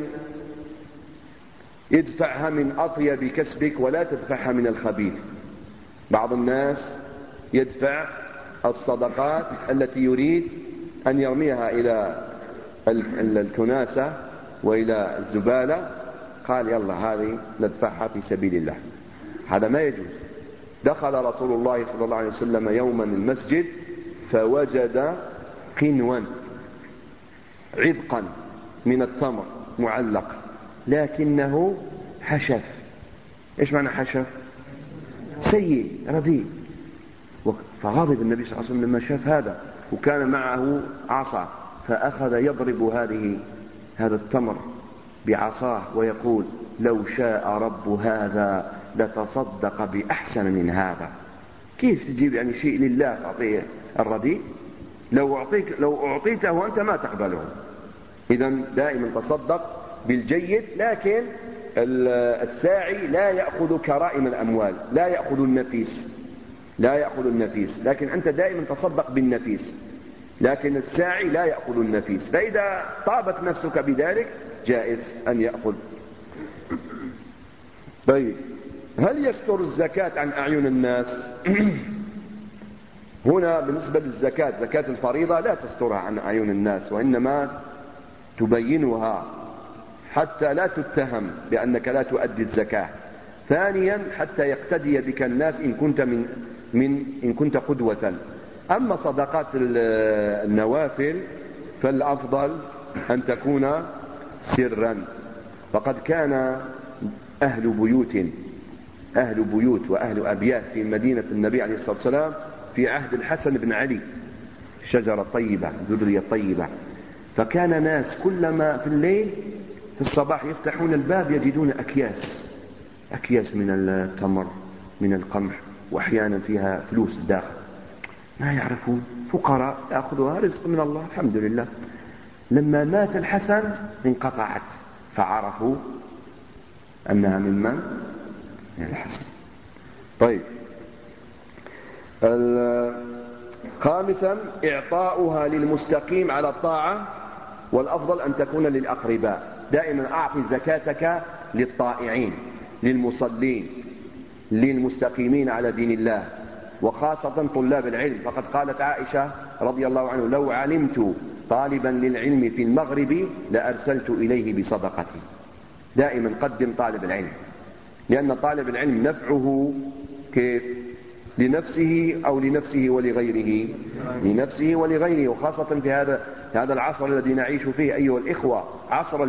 ادفعها من أطيب كسبك ولا تدفعها من الخبيث. بعض الناس يدفع الصدقات التي يريد أن يرميها إلى الكناسة وإلى الزبالة، قال يلا هذه ندفعها في سبيل الله. هذا ما يجوز. دخل رسول الله صلى الله عليه وسلم يوما المسجد فوجد قنوا عذقا من التمر معلق، لكنه حشف. إيش معنى حشف؟ سيء رديء. فغضب النبي صلى الله عليه وسلم لما شاف هذا، وكان معه عصا، فأخذ يضرب هذا التمر بعصاه ويقول لو شاء رب هذا لتصدق بأحسن من هذا. كيف تجيب يعني شيء لله تعطيه الرديء؟ لو أعطيته أنت ما تقبله. إذن دائما تصدق بالجيد، لكن الساعي لا يأخذ كرائم الأموال، لا يأخذ النفيس، لكن أنت دائما تصدق بالنفيس، لكن الساعي لا يأخذ النفيس. فإذا طابت نفسك بذلك جائز أن يأخذ. طيب، هل يستر الزكاة عن أعين الناس؟ هنا بالنسبة للزكاة، زكاة الفريضة لا تسترها عن أعين الناس، وإنما تبينها حتى لا تتهم بأنك لا تؤدي الزكاة. ثانيا حتى يقتدي بك الناس إن كنت قدوة. أما صدقات النوافل فالأفضل أن تكون سرا. فقد كان أهل بيوت وأهل أبيات في مدينة النبي عليه الصلاة والسلام في عهد الحسن بن علي، شجرة طيبة، ذرية طيبة. فكان ناس كلما في الليل في الصباح يفتحون الباب يجدون أكياس من التمر من القمح، وأحيانا فيها فلوس داخل، ما يعرفون، فقراء يأخذوها رزق من الله الحمد لله. لما مات الحسن انقطعت، فعرفوا أنها من الحسن. طيب، خامسا إعطاؤها للمستقيم على الطاعة، والأفضل أن تكون للأقرباء. دائما أعطي زكاتك للطائعين، للمصلين، للمستقيمين على دين الله، وخاصة طلاب العلم. فقد قالت عائشة رضي الله عنه لو علمت طالبا للعلم في المغرب لأرسلت إليه بصدقتي. دائما قدم طالب العلم، لأن طالب العلم نفعه كيف؟ لنفسه أو لنفسه ولغيره؟ لنفسه ولغيره، وخاصة في هذا العصر الذي نعيش فيه أيها الإخوة، عصر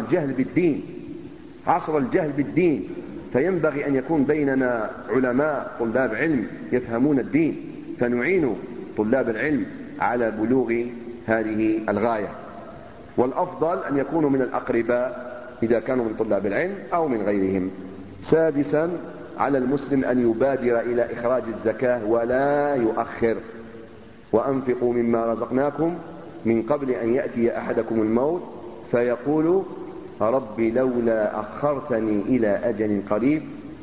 الجهل بالدين. فينبغي أن يكون بيننا علماء طلاب علم يفهمون الدين، فنعين طلاب العلم على بلوغ هذه الغاية. والأفضل أن يكونوا من الأقرباء إذا كانوا من طلاب العلم أو من غيرهم. سادسا على المسلم أن يبادر إلى إخراج الزكاة ولا يؤخر. وأنفقوا مما رزقناكم من قبل أن يأتي أحدكم الموت فيقول رب لولا أخرتني إلى أجل قريب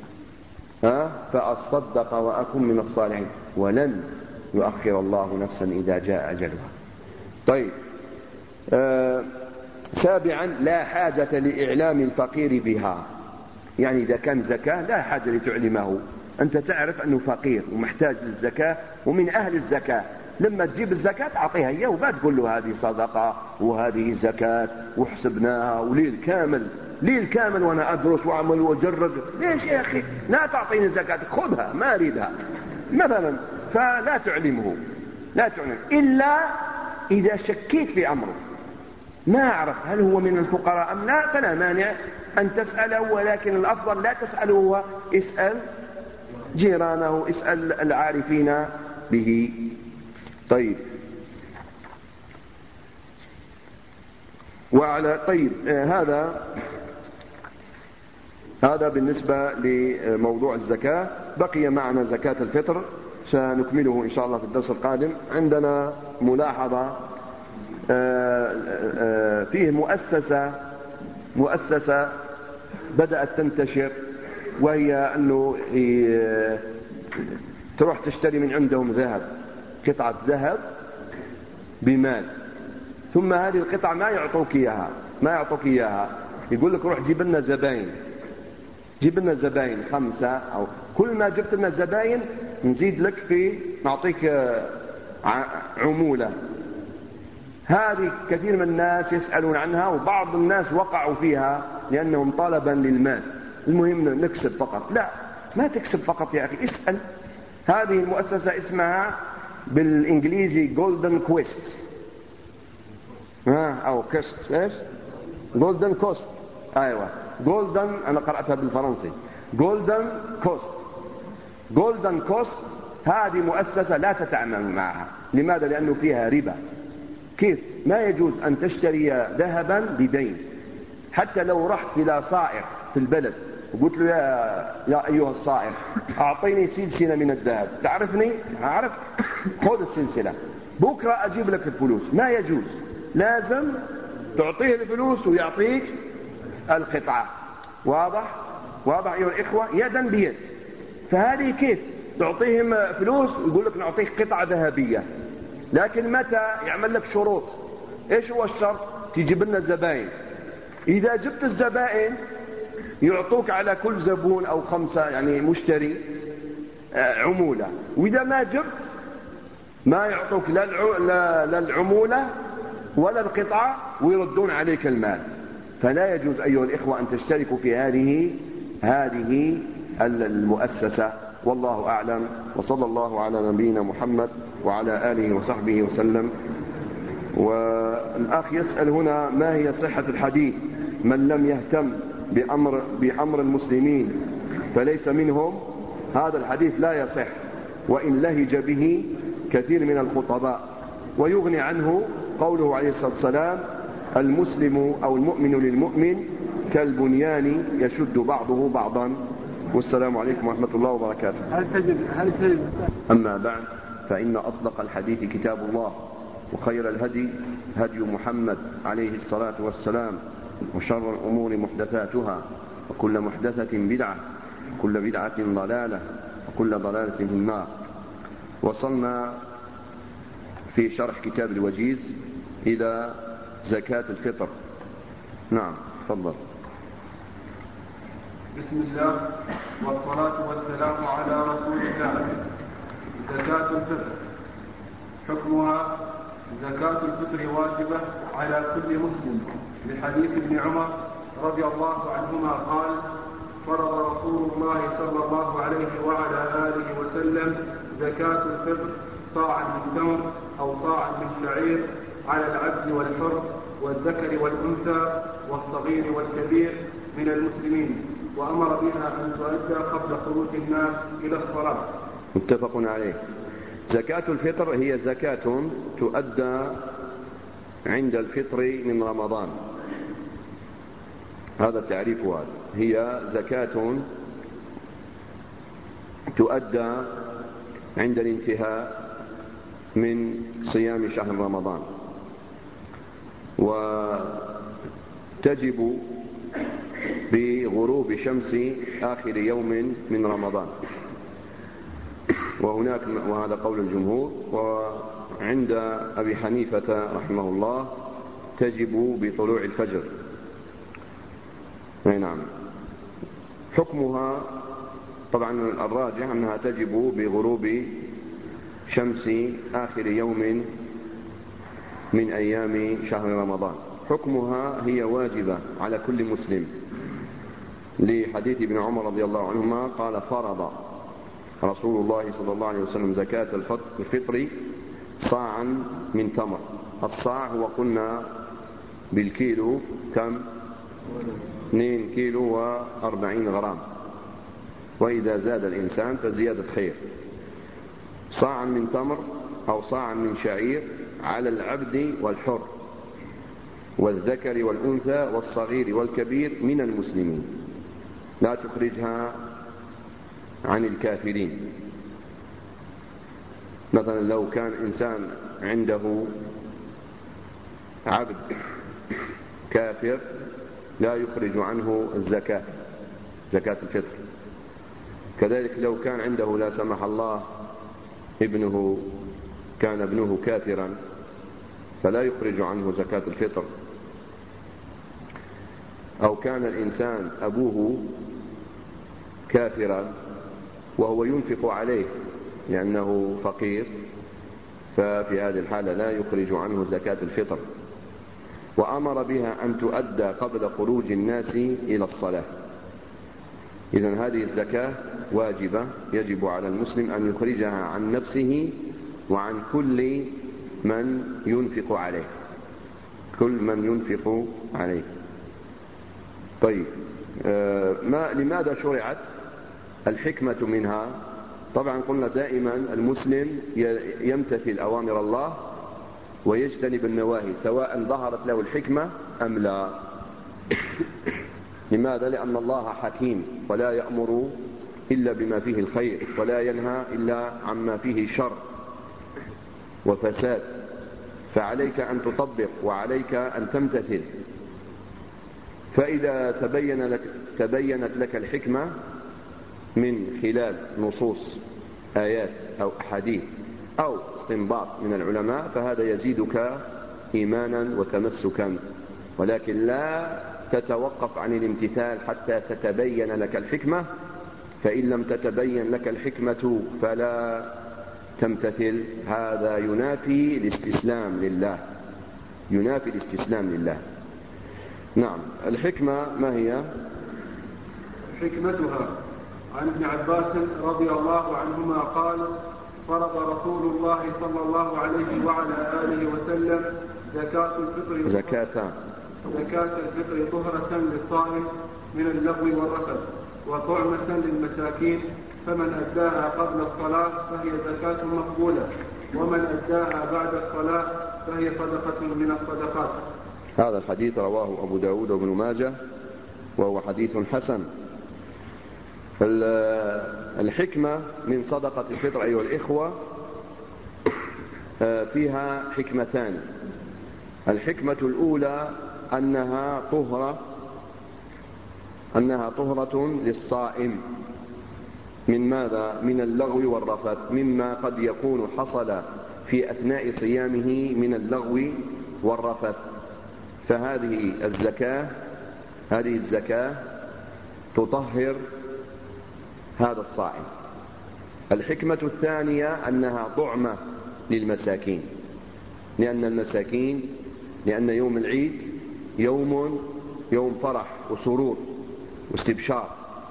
فأصدق وأكن من الصالحين ولن يؤخر الله نفسا إذا جاء أجلها. طيب، سابعا لا حاجة لإعلام الفقير بها. يعني إذا كان زكاة لا حاجة لتعلمه، أنت تعرف أنه فقير ومحتاج للزكاة ومن أهل الزكاة، لما تجيب الزكاة تعطيها إياه وما تقول له هذه صدقة وهذه زكاة وحسبناها وليل كامل وأنا أدرس وأعمل وأجرد. ليش يا أخي؟ لا تعطيني زكاة، خذها ما أريدها مثلا. فلا تعلمه، إلا إذا شكيت في أمره، ما أعرف هل هو من الفقراء أم لا، فلا مانع أن تسأله، ولكن الأفضل لا تسأله هو، اسأل جيرانه، اسأل العارفين به. طيب، هذا بالنسبة لموضوع الزكاة. بقي معنا زكاة الفطر، سنكمله إن شاء الله في الدرس القادم. عندنا ملاحظة، فيه مؤسسة بدأت تنتشر، وهي أنه تروح تشتري من عندهم ذهب، قطعة ذهب بمال، ثم هذه القطعة ما يعطوك إياها، يقول لك روح جيب لنا زباين 5، أو كل ما جبت لنا زباين نزيد لك نعطيك عمولة. هذه كثير من الناس يسألون عنها، وبعض الناس وقعوا فيها لأنهم طلبا للمال. المهم نكسب فقط. لا، ما تكسب فقط يا أخي، اسأل. هذه المؤسسة اسمها بالإنجليزي جولدن كويست، أو كوست، إيش؟ جولدن كوست. أيوة، جولدن، أنا قرأتها بالفرنسي، جولدن كوست. جولدن كوست هذه مؤسسة لا تتعامل معها. لماذا؟ لأنه فيها ربا. كيف؟ ما يجوز أن تشتري ذهبا بدين. حتى لو رحت إلى صائغ في البلد وقلت له يا أيها الصائغ أعطيني سلسلة من الذهب، تعرفني؟ أعرف، خذ السلسلة، بكرة أجيب لك الفلوس. ما يجوز، لازم تعطيه الفلوس ويعطيك القطعة. واضح؟ واضح أيها الإخوة؟ يدا بيد. فهذه كيف؟ تعطيهم فلوس ويقول لك نعطيك قطعة ذهبية، لكن متى؟ يعمل لك شروط. ايش هو الشرط؟ تجيب لنا الزبائن. اذا جبت الزبائن يعطوك على كل زبون او 5 يعني مشتري عمولة، واذا ما جبت ما يعطوك لا العمولة ولا القطعة، ويردون عليك المال. فلا يجوز ايها الاخوة ان تشتركوا في هذه المؤسسة. والله أعلم، وصلى الله على نبينا محمد وعلى آله وصحبه وسلم. والأخ يسأل هنا: ما هي صحة الحديث من لم يهتم بأمر المسلمين فليس منهم؟ هذا الحديث لا يصح، وإن لهج به كثير من الخطباء، ويغني عنه قوله عليه الصلاة والسلام: المسلم أو المؤمن للمؤمن كالبنيان يشد بعضه بعضا. والسلام عليكم ورحمة الله وبركاته. هل تجد أما بعد، فإن أصدق الحديث كتاب الله، وخير الهدي هدي محمد عليه الصلاة والسلام، وشر الأمور محدثاتها، وكل محدثة بدعة، وكل بدعة ضلالة، وكل ضلالة في النار. وصلنا في شرح كتاب الوجيز إلى زكاة الفطر. نعم، تفضل. بسم الله والصلاة والسلام على رسول الله. زكاة الفطر. حكمها: زكاة الفطر واجبة على كل مسلم، لحديث ابن عمر رضي الله عنهما قال: فرض رسول الله صلى الله عليه وعلى آله وسلم زكاة الفطر صاعا من تمر أو صاعا من شعير على العبد والحر والذكر والأنثى والصغير والكبير من المسلمين، وأمر بها أن تؤدى قبل خروج الناس إلى الصلاة. متفق عليه. زكاة الفطر هي زكاة تؤدى عند الفطر من رمضان. هذا تعريفها، هي زكاة تؤدى عند الانتهاء من صيام شهر رمضان، وتجب بغروب شمس آخر يوم من رمضان. وهذا قول الجمهور. وعند أبي حنيفة رحمه الله تجب بطلوع الفجر. نعم. حكمها طبعا الراجح أنها تجب بغروب شمس آخر يوم من أيام شهر رمضان. حكمها هي واجبة على كل مسلم، لحديث ابن عمر رضي الله عنهما قال: فرض رسول الله صلى الله عليه وسلم زكاة الفطر صاعا من تمر. الصاع هو قلنا بالكيلو كم؟ 2 كيلو و40 غرام، وإذا زاد الإنسان فزيادة خير. صاعا من تمر أو صاعا من شعير على العبد والحر والذكر والأنثى والصغير والكبير من المسلمين، لا تخرجها عن الكافرين. مثلا لو كان إنسان عنده عبد كافر لا يخرج عنه الزكاة، زكاة الفطر. كذلك لو كان عنده لا سمح الله كان ابنه كافرا فلا يخرج عنه زكاة الفطر. أو كان الإنسان أبوه كافرا وهو ينفق عليه لأنه فقير، ففي هذه الحالة لا يخرج عنه زكاة الفطر. وأمر بها أن تؤدى قبل خروج الناس إلى الصلاة. إذن هذه الزكاة واجبة، يجب على المسلم أن يخرجها عن نفسه وعن كل من ينفق عليه، كل من ينفق عليه. طيب، لماذا شرعت؟ الحكمة منها، طبعا قلنا دائما المسلم يمتثل أوامر الله ويجتنب النواهي سواء ظهرت له الحكمة أم لا. لماذا؟ لأن الله حكيم ولا يأمر إلا بما فيه الخير ولا ينهى إلا عما فيه شر وفساد، فعليك أن تطبق وعليك أن تمتثل. فإذا تبينت لك الحكمة من خلال نصوص آيات أو أحاديث أو استنباط من العلماء فهذا يزيدك إيمانا وتمسكا، ولكن لا تتوقف عن الامتثال حتى تتبين لك الحكمة، فإن لم تتبين لك الحكمة فلا تمتثل. هذا ينافي الاستسلام لله، ينافي الاستسلام لله. نعم. الحكمة ما هي؟ حكمتها عن ابن عباس رضي الله عنهما قال: فرض رسول الله صلى الله عليه وعلى آله وسلم زكاة الفطر طهرة للصائم من اللغو والرفث وطعمة للمساكين، فمن أداها قبل الصلاة فهي زكاة مقبولة، ومن أداها بعد الصلاة فهي صدقة من الصدقات. هذا الحديث رواه أبو داود وابن ماجه وهو حديث حسن. الحكمة من صدقة الفطر أيها الإخوة فيها حكمتان. الحكمة الأولى أنها طهرة للصائم من ماذا؟ من اللغو والرفث، مما قد يكون حصل في أثناء صيامه من اللغو والرفث. فهذه الزكاة تطهر هذا الصائم. الحكمة الثانية أنها طعمة للمساكين، لأن يوم العيد يوم فرح وسرور واستبشار،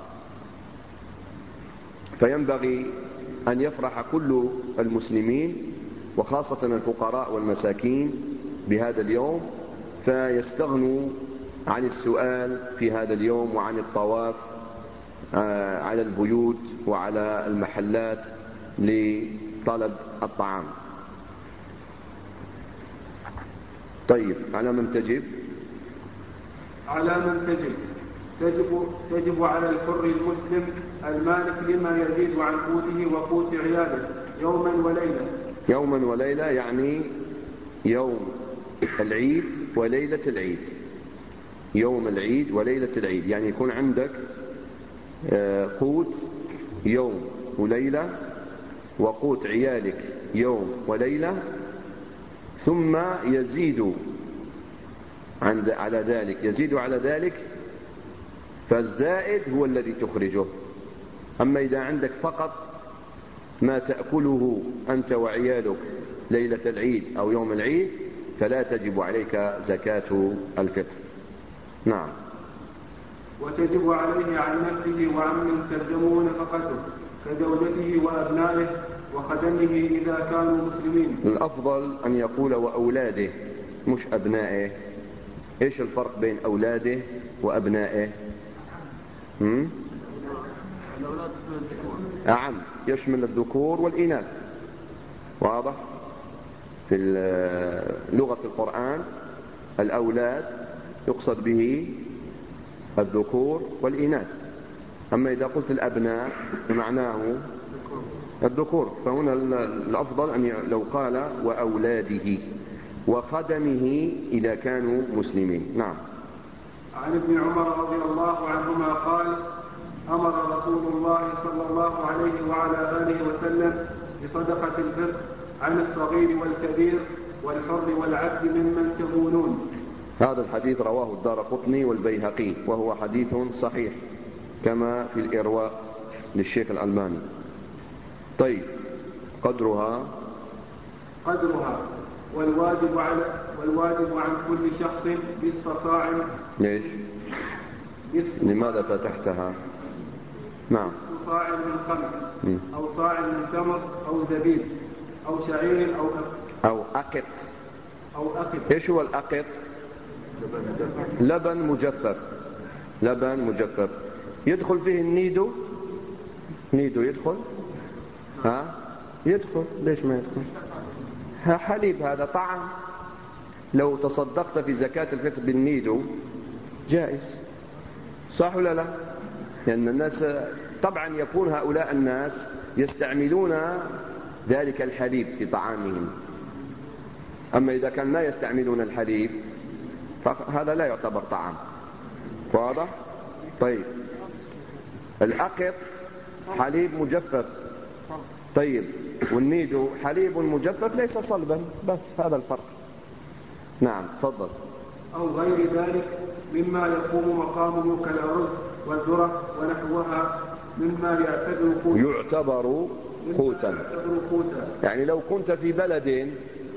فينبغي أن يفرح كل المسلمين وخاصة الفقراء والمساكين بهذا اليوم، فيستغنوا عن السؤال في هذا اليوم وعن الطواف على البيوت وعلى المحلات لطلب الطعام. طيب، على من تجب؟ تجب على الحر المسلم المالك لما يزيد عن قوته وقوت عياله يوما وليلة، يعني يوم العيد وليلة العيد. يوم العيد وليلة العيد يعني يكون عندك قوت يوم وليلة وقوت عيالك يوم وليلة، ثم يزيد على ذلك فالزائد هو الذي تخرجه. أما إذا عندك فقط ما تأكله أنت وعيالك ليلة العيد أو يوم العيد فلا تجب عليك زكاة الفطر. نعم. وتجب عليه عن نفسه وعمن تلزمه نفقته كزوجته وأبنائه وخدمه إذا كانوا مسلمين. الأفضل أن يقول وأولاده مش أبنائه. إيش الفرق بين أولاده وأبنائه؟ نعم، يشمل الذكور والإناث. واضح؟ في لغة القرآن الأولاد يقصد به الذكور والإناث، أما إذا قلت الأبناء بمعناه الذكور، فهنا الأفضل أن لو قال وأولاده وخدمه إذا كانوا مسلمين. نعم. عن ابن عمر رضي الله عنهما قال: أمر رسول الله صلى الله عليه وعلى آله وسلم بصدقة الفطر عن الصغير والكبير والحر والعبد ممن تهونون. هذا الحديث رواه الدارقطني والبيهقي وهو حديث صحيح كما في الإرواء للشيخ الألباني. طيب، قدرها قدرها، والواجب عن كل شخص نصف صاع. ليش؟ لماذا فتحتها؟ نعم. نصف صاع من قمح، أو صاع من تمر أو زبيب أو شعير أو أقط. أقط. إيش هو الأقط؟ لبن مجفف. لبن مجفف. يدخل فيه النيدو؟ نيدو يدخل؟ ها؟ يدخل. ليش ما يدخل؟ حليب، هذا طعام. لو تصدقت في زكاة الفطر بالنيدو جائز، صح ولا لا؟ لأن الناس طبعا يكون هؤلاء الناس يستعملون ذلك الحليب في طعامهم. أما إذا كان لا يستعملون الحليب فهذا لا يعتبر طعام. واضح؟ طيب، الأقط حليب مجفف. طيب، والنيدو حليب مجفف ليس صلبا، بس هذا الفرق. نعم، تفضل. أو غير ذلك مما يقوم مقامه كالأرز والذرة ونحوها مما يعتبر قوتا. يعني لو كنت في بلد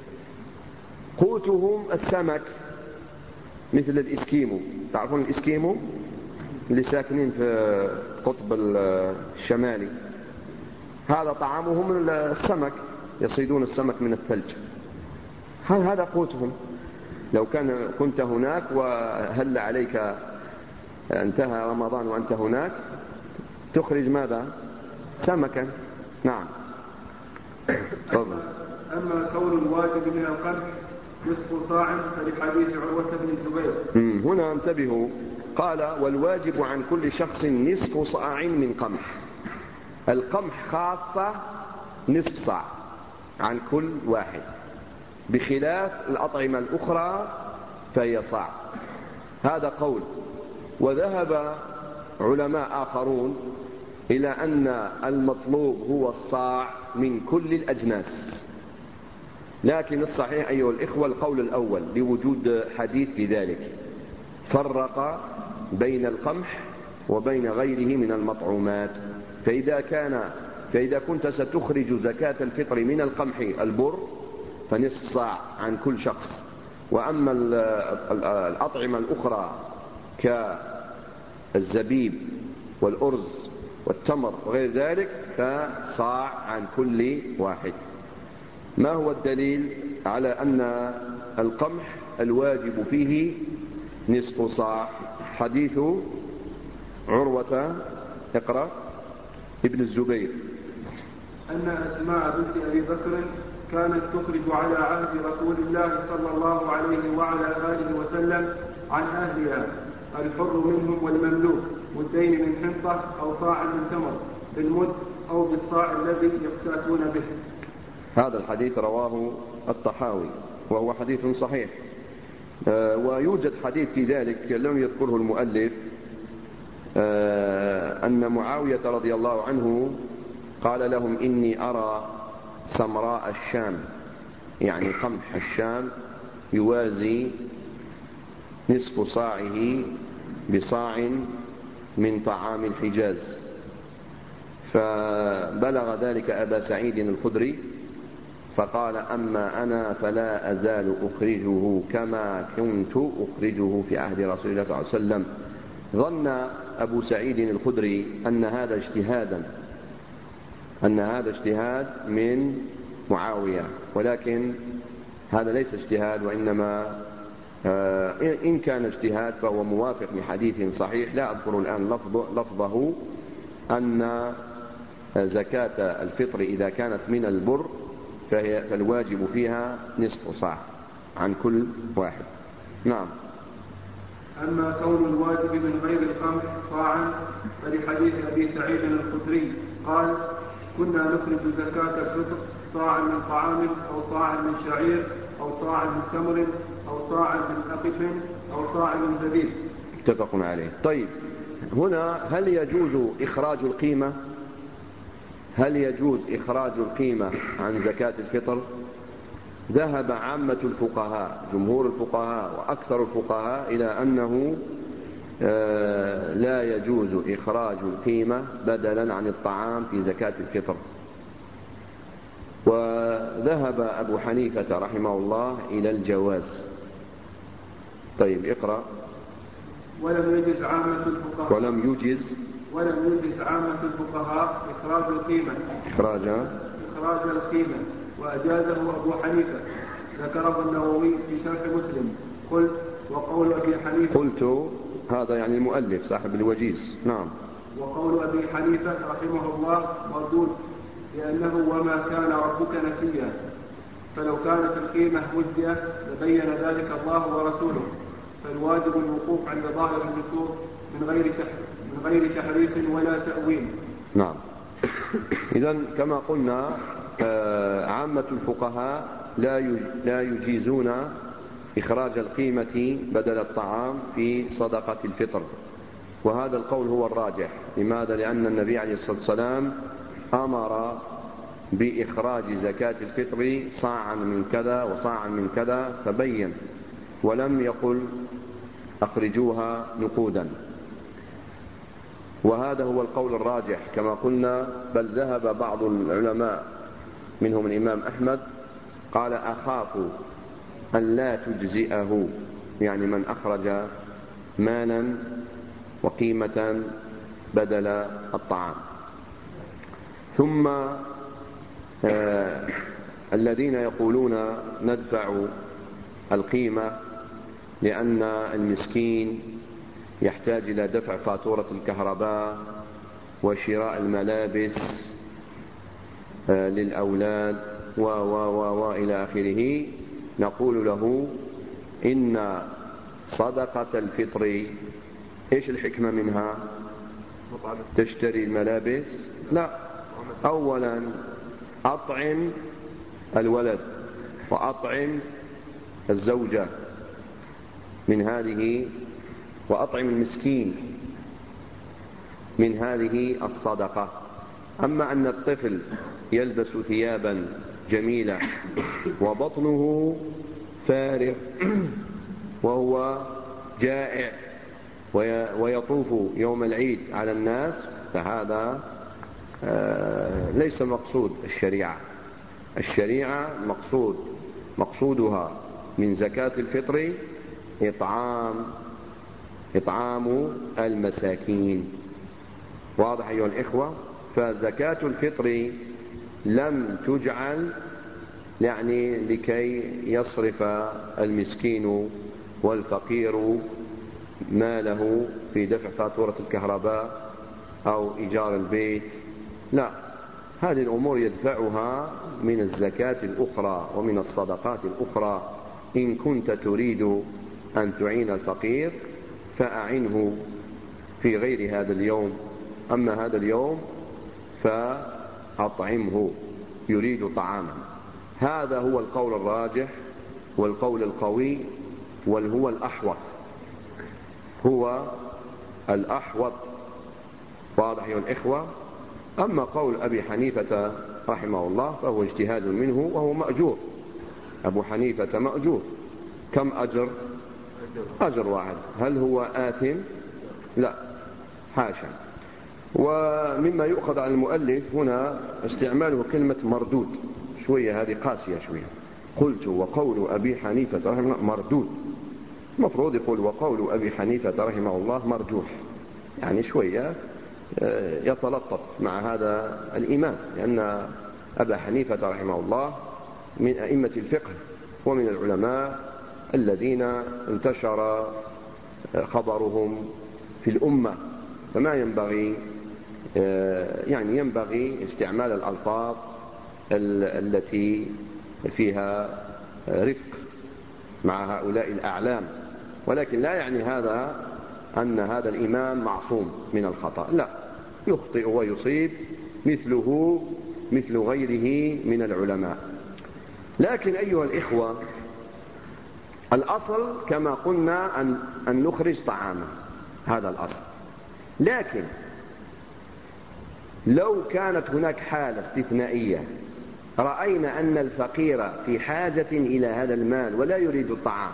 قوتهم السمك مثل الإسكيمو، تعرفون الإسكيمو اللي ساكنين في القطب الشمالي، هذا طعامهم السمك، يصيدون السمك من الثلج، هذا قوتهم. لو كنت هناك وهل عليك انتهى رمضان وأنت هناك تخرج ماذا؟ سمكا. نعم، تفضل. أما كون الواجب من القمح نصف صاع فلحديث عروة بن الزبير. هنا انتبهوا، قال والواجب عن كل شخص نصف صاع من قمح. القمح خاصة نصف صاع عن كل واحد، بخلاف الأطعمة الأخرى فهي صاع. هذا قول. وذهب علماء آخرون إلى أن المطلوب هو الصاع من كل الأجناس، لكن الصحيح أيها الإخوة القول الأول لوجود حديث في ذلك، فرق بين القمح وبين غيره من المطعومات. فإذا كنت ستخرج زكاة الفطر من القمح البر فنصف صاع عن كل شخص، وأما الأطعمة الأخرى كالزبيب والأرز والتمر وغير ذلك فصاع عن كل واحد. ما هو الدليل على أن القمح الواجب فيه نصف صاع؟ حديث عروة، اقرأ، ابن الزبير، أن أسماء بنت أبي بكر كانت تخرج على عهد رسول الله صلى الله عليه وعلى آله وسلم عن أهلها الحر منهم والمملوك مدين من حنطة أو صاع من تمر بالمد أو بالصاع الذي يقتاتون به. هذا الحديث رواه الطحاوي وهو حديث صحيح. ويوجد حديث في ذلك لم يذكره المؤلف، أن معاوية رضي الله عنه قال لهم إني أرى سمراء الشام، يعني قمح الشام، يوازي نصف صاعه بصاع من طعام الحجاز. فبلغ ذلك أبا سعيد الخدري فقال أما أنا فلا أزال أخرجه كما كنت أخرجه في عهد رسول الله صلى الله عليه وسلم. ظن أبو سعيد الخدري أن هذا اجتهاد من معاوية، ولكن هذا ليس اجتهاد، وإنما إن كان اجتهاد فهو موافق لحديث صحيح لا أذكر الآن لفظه، أن زكاة الفطر إذا كانت من البر فالواجب فيها نصف صاع عن كل واحد. نعم. أما كون الواجب من غير القمح صاعا فلحديث أبي سعيد الخدري قال كنا نخرج زكاة الفطر صاعا من طعام أو صاعا من شعير أو صاعا من تمر أو صاعا من أقف أو صاعا من زبيب. متفق عليه. طيب، هنا هل يجوز إخراج القيمة؟ هل يجوز إخراج القيمة عن زكاة الفطر؟ ذهب عامة الفقهاء، جمهور الفقهاء وأكثر الفقهاء، إلى أنه لا يجوز إخراج القيمة بدلا عن الطعام في زكاة الفطر. ذهب أبو حنيفة رحمه الله إلى الجواز. طيب اقرأ. ولم يجز عامة الفقهاء إخراج القيمة وأجازه أبو حنيفة. ذكره النووي في شرح مسلم. قلت هذا يعني المؤلف صاحب الوجيز. نعم. وقول أبي حنيفة رحمه الله مردود، لأنه وما كان ربك نسيا، فلو كانت القيمة مجزية لبين ذلك الله ورسوله، فالواجب الوقوف عند ظاهر النصوص من غير تحريف ولا تأويل. نعم. إذن كما قلنا عامة الفقهاء لا يجيزون إخراج القيمة بدل الطعام في صدقة الفطر، وهذا القول هو الراجح. لماذا؟ لأن النبي عليه الصلاة والسلام أمر بإخراج زكاة الفطر صاعا من كذا وصاعا من كذا فبين، ولم يقل أخرجوها نقودا، وهذا هو القول الراجح كما قلنا. بل ذهب بعض العلماء منهم الإمام أحمد قال أخاف أن لا تجزئه، يعني من أخرج مالا وقيمة بدل الطعام. ثم الذين يقولون ندفع القيمة لأن المسكين يحتاج إلى دفع فاتورة الكهرباء وشراء الملابس للأولاد وإلى آخره، نقول له إن صدقة الفطر إيش الحكمة منها؟ تشتري الملابس؟ لا، أولا أطعم الولد وأطعم الزوجة من هذه، وأطعم المسكين من هذه الصدقة. أما أن الطفل يلبس ثيابا جميلة وبطنه فارغ وهو جائع ويطوف يوم العيد على الناس، فهذا ليس مقصود الشريعة مقصودها من زكاة الفطر إطعام المساكين. واضح أيها الإخوة؟ فزكاة الفطر لم تجعل يعني لكي يصرف المسكين والفقير ماله في دفع فاتورة الكهرباء أو إيجار البيت، لا، هذه الأمور يدفعها من الزكاة الأخرى ومن الصدقات الأخرى. إن كنت تريد أن تعين الفقير فأعنه في غير هذا اليوم، أما هذا اليوم فأطعمه، يريد طعاما. هذا هو القول الراجح والقول القوي وهو الأحوط. واضح أيها الإخوة؟ أما قول أبي حنيفة رحمه الله فهو اجتهاد منه وهو مأجور. أبو حنيفة مأجور. كم أجر؟ أجر واحد. هل هو آثم؟ لا، حاشا. ومما يؤخذ عن المؤلف هنا استعماله كلمة مردود، شوية هذه قاسية شوية. قلت وقول أبي حنيفة رحمه الله مردود، المفروض يقول وقول أبي حنيفة رحمه الله مرجوح، يعني شوية يتلطف مع هذا الإمام، لأن أبا حنيفة رحمه الله من أئمة الفقه ومن العلماء الذين انتشر خبرهم في الأمة، فما ينبغي ينبغي استعمال الألفاظ التي فيها رفق مع هؤلاء الأعلام، ولكن لا يعني هذا أن هذا الإمام معصوم من الخطأ، لا، يخطئ ويصيب مثله مثل غيره من العلماء. لكن أيها الإخوة، الأصل كما قلنا أن نخرج طعاما، هذا الأصل. لكن لو كانت هناك حالة استثنائية رأينا أن الفقير في حاجة إلى هذا المال ولا يريد الطعام،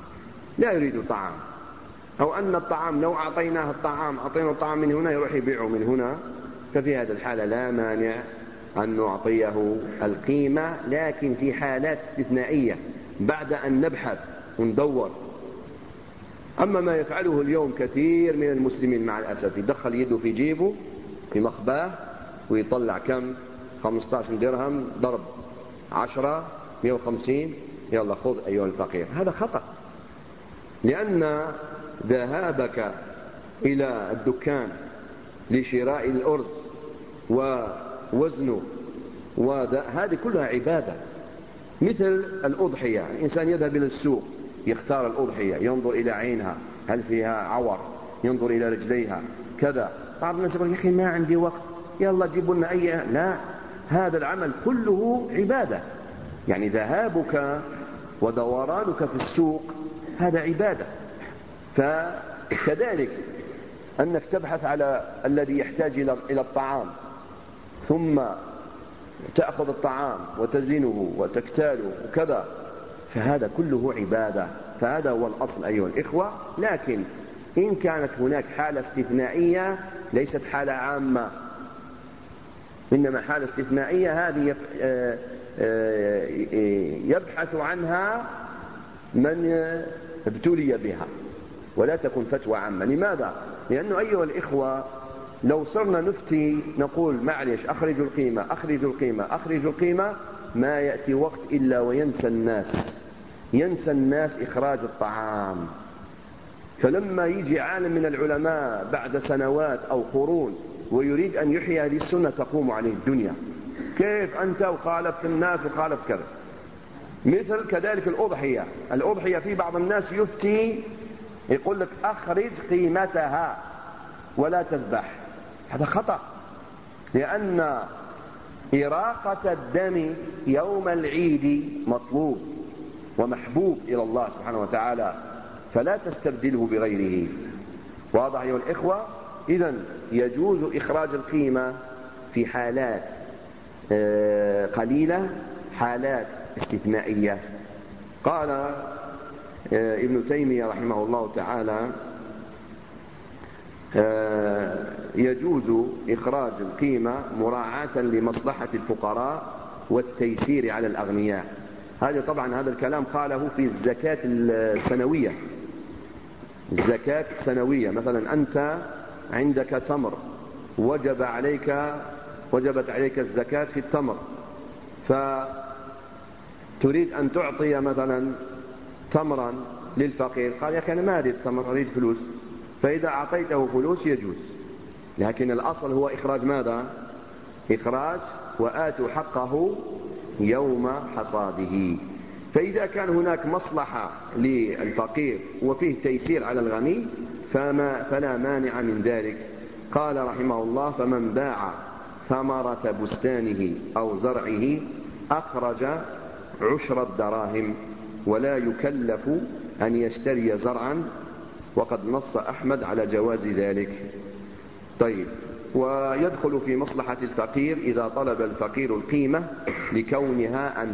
أو أن الطعام لو أعطيناه الطعام من هنا يروح يبيعه من هنا، ففي هذا الحالة لا مانع أن نعطيه القيمة، لكن في حالات استثنائية بعد أن نبحث وندور. أما ما يفعله اليوم كثير من المسلمين مع الأسف، يدخل يده في جيبه في مخباه ويطلع كم 15 درهم ضرب 10 150 يلا خذ أيها الفقير. هذا خطأ، لأن ذهابك إلى الدكان لشراء الأرز ووزنه هذه كلها عبادة. مثل الأضحية، الإنسان يذهب إلى السوق يختار الأضحية، ينظر إلى عينها هل فيها عور، ينظر إلى رجليها كذا. بعض الناس يقول يا أخي ما عندي وقت، يلا جيبوا لنا أي. لا، هذا العمل كله عبادة. يعني ذهابك ودورانك في السوق هذا عبادة. فكذلك أنك تبحث على الذي يحتاج إلى الطعام، ثم تأخذ الطعام وتزنه وتكتاله وكذا، فهذا كله عبادة. فهذا هو الأصل أيها الإخوة. لكن إن كانت هناك حالة استثنائية ليست حالة عامة، إنما حالة استثنائية هذه يبحث عنها من ابتلي بها، ولا تكن فتوى عامة. لماذا؟ لأنه أيها الإخوة لو صرنا نفتي نقول معلش أخرجوا القيمة أخرجوا القيمة أخرجوا القيمة، ما يأتي وقت إلا وينسى الناس إخراج الطعام. فلما يجي عالم من العلماء بعد سنوات أو قرون ويريد أن يحيي هذه السنة تقوم عليه الدنيا، كيف أنت وخالفت الناس وخالفت كذا. مثل كذلك الأضحية في بعض الناس يفتي يقول لك أخرج قيمتها ولا تذبح. هذا خطأ، لأن إراقة الدم يوم العيد مطلوب ومحبوب إلى الله سبحانه وتعالى، فلا تستبدله بغيره. واضح أيها الإخوة؟ إذن يجوز إخراج القيمة في حالات قليلة، حالات استثنائية. قال ابن تيمية رحمه الله تعالى يجوز إخراج القيمة مراعاة لمصلحة الفقراء والتيسير على الأغنياء. هذا طبعا هذا الكلام قاله في الزكاة السنوية. الزكاة السنوية مثلا أنت عندك تمر وجبت عليك الزكاة في التمر، فتريد أن تعطي مثلا تمرا للفقير، قال يا أخي أنا ما أريد تمر أريد فلوس، فإذا أعطيته فلوس يجوز. لكن الأصل هو إخراج ماذا؟ إخراج وآتوا حقه يوم حصاده. فإذا كان هناك مصلحة للفقير وفيه تيسير على الغني فلا مانع من ذلك. قال رحمه الله فمن باع ثمرة بستانه أو زرعه أخرج 10 دراهم ولا يكلف أن يشتري زرعا، وقد نص أحمد على جواز ذلك. طيب، ويدخل في مصلحة الفقير إذا طلب الفقير القيمة لكونها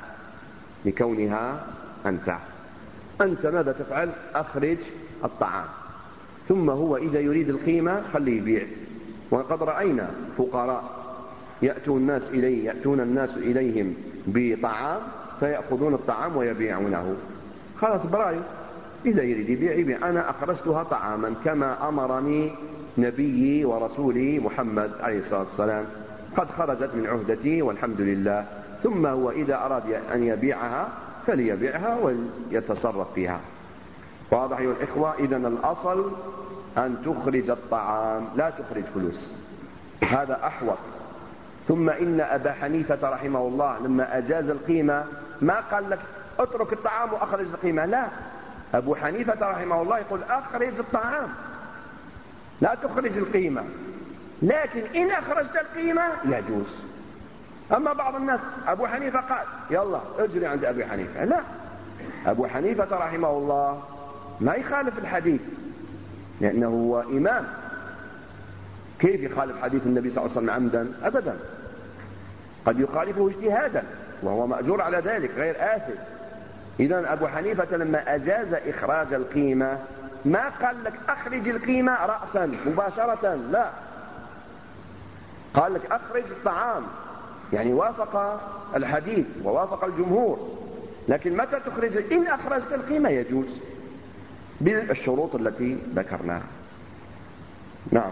أنفع. أنت ماذا تفعل؟ أخرج الطعام، ثم هو إذا يريد القيمة خليه يبيع. وقد رأينا فقراء يأتون الناس إليهم بطعام فيأخذون الطعام ويبيعونه. خلاص برأيه، إذا يريد يبيع. أنا أخرجتها طعاما كما أمرني نبيي ورسولي محمد عليه الصلاة والسلام، قد خرجت من عهدتي والحمد لله. ثم هو إذا أراد أن يبيعها فليبيعها ويتصرف فيها. واضح أيها الإخوة؟ إذن الأصل أن تخرج الطعام لا تخرج فلوس، هذا أحوط. ثم إن أبا حنيفة رحمه الله لما أجاز القيمة ما قال لك اترك الطعام وأخرج القيمة، لا، أبو حنيفة رحمه الله يقول أخرج الطعام لا تخرج القيمة، لكن إن أخرجت القيمة يجوز. أما بعض الناس أبو حنيفة قال يلا اجري عند أبي حنيفة، لا، أبو حنيفة رحمه الله ما يخالف الحديث لأنه هو إمام. كيف يخالف حديث النبي صلى الله عليه وسلم عمدا؟ أبدا، قد يخالفه اجتهادا وهو مأجور على ذلك غير آثم. إذن أبو حنيفة لما أجاز إخراج القيمة ما قال لك أخرج القيمة رأسا مباشرة، لا، قال لك أخرج الطعام يعني وافق الحديث ووافق الجمهور، لكن متى تخرج؟ إن أخرجت القيمة يجوز بالشروط التي ذكرناها. نعم.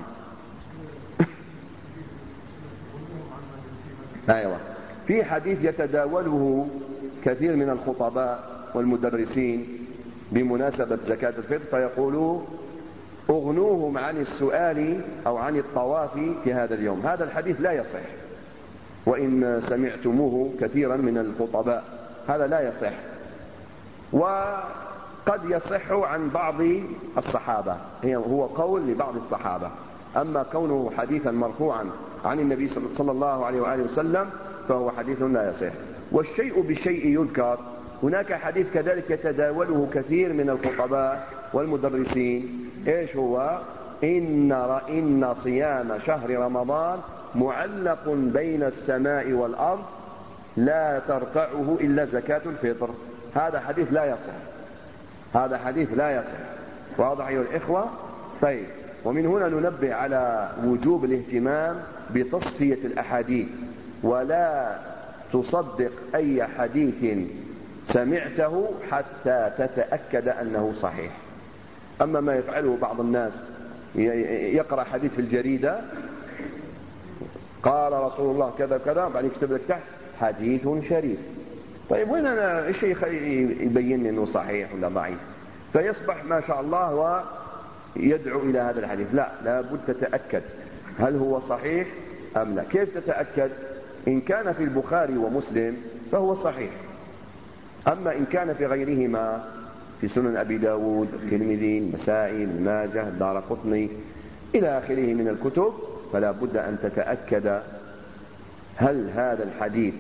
أيوة، في حديث يتداوله كثير من الخطباء والمدرسين بمناسبة زكاة الفطر، فيقولوا اغنوهم عن السؤال أو عن الطواف في هذا اليوم. هذا الحديث لا يصح، وإن سمعتموه كثيرا من الخطباء، هذا لا يصح، وقد يصح عن بعض الصحابة، هو قول لبعض الصحابة، أما كونه حديثا مرفوعا عن النبي صلى الله عليه وآله وسلم فهو حديث لا يصح. والشيء بالشيء يذكر، هناك حديث كذلك يتداوله كثير من الخطباء والمدرسين، إيش هو؟ إن صيام شهر رمضان معلق بين السماء والأرض لا ترفعه إلا زكاة الفطر. هذا حديث لا يصح، هذا حديث لا يصح. واضح أيها الإخوة؟ طيب، ومن هنا ننبه على وجوب الاهتمام بتصفية الأحاديث، ولا تصدق أي حديث سمعته حتى تتأكد أنه صحيح. أما ما يفعله بعض الناس، يقرأ حديث في الجريدة قال رسول الله كذا كذا، بعدين يكتب لك تحت حديث شريف. طيب وين أنا الشيخ يبين لي أنه صحيح ولا ضعيف؟ فيصبح ما شاء الله ويدعو إلى هذا الحديث. لا، لابد تتأكد هل هو صحيح أم لا. كيف تتأكد؟ إن كان في البخاري ومسلم فهو صحيح، أما إن كان في غيرهما، في سنن أبي داود، الترمذي، النسائي، ابن ماجه، الدارقطني إلى آخره من الكتب، فلا بد أن تتأكد هل هذا الحديث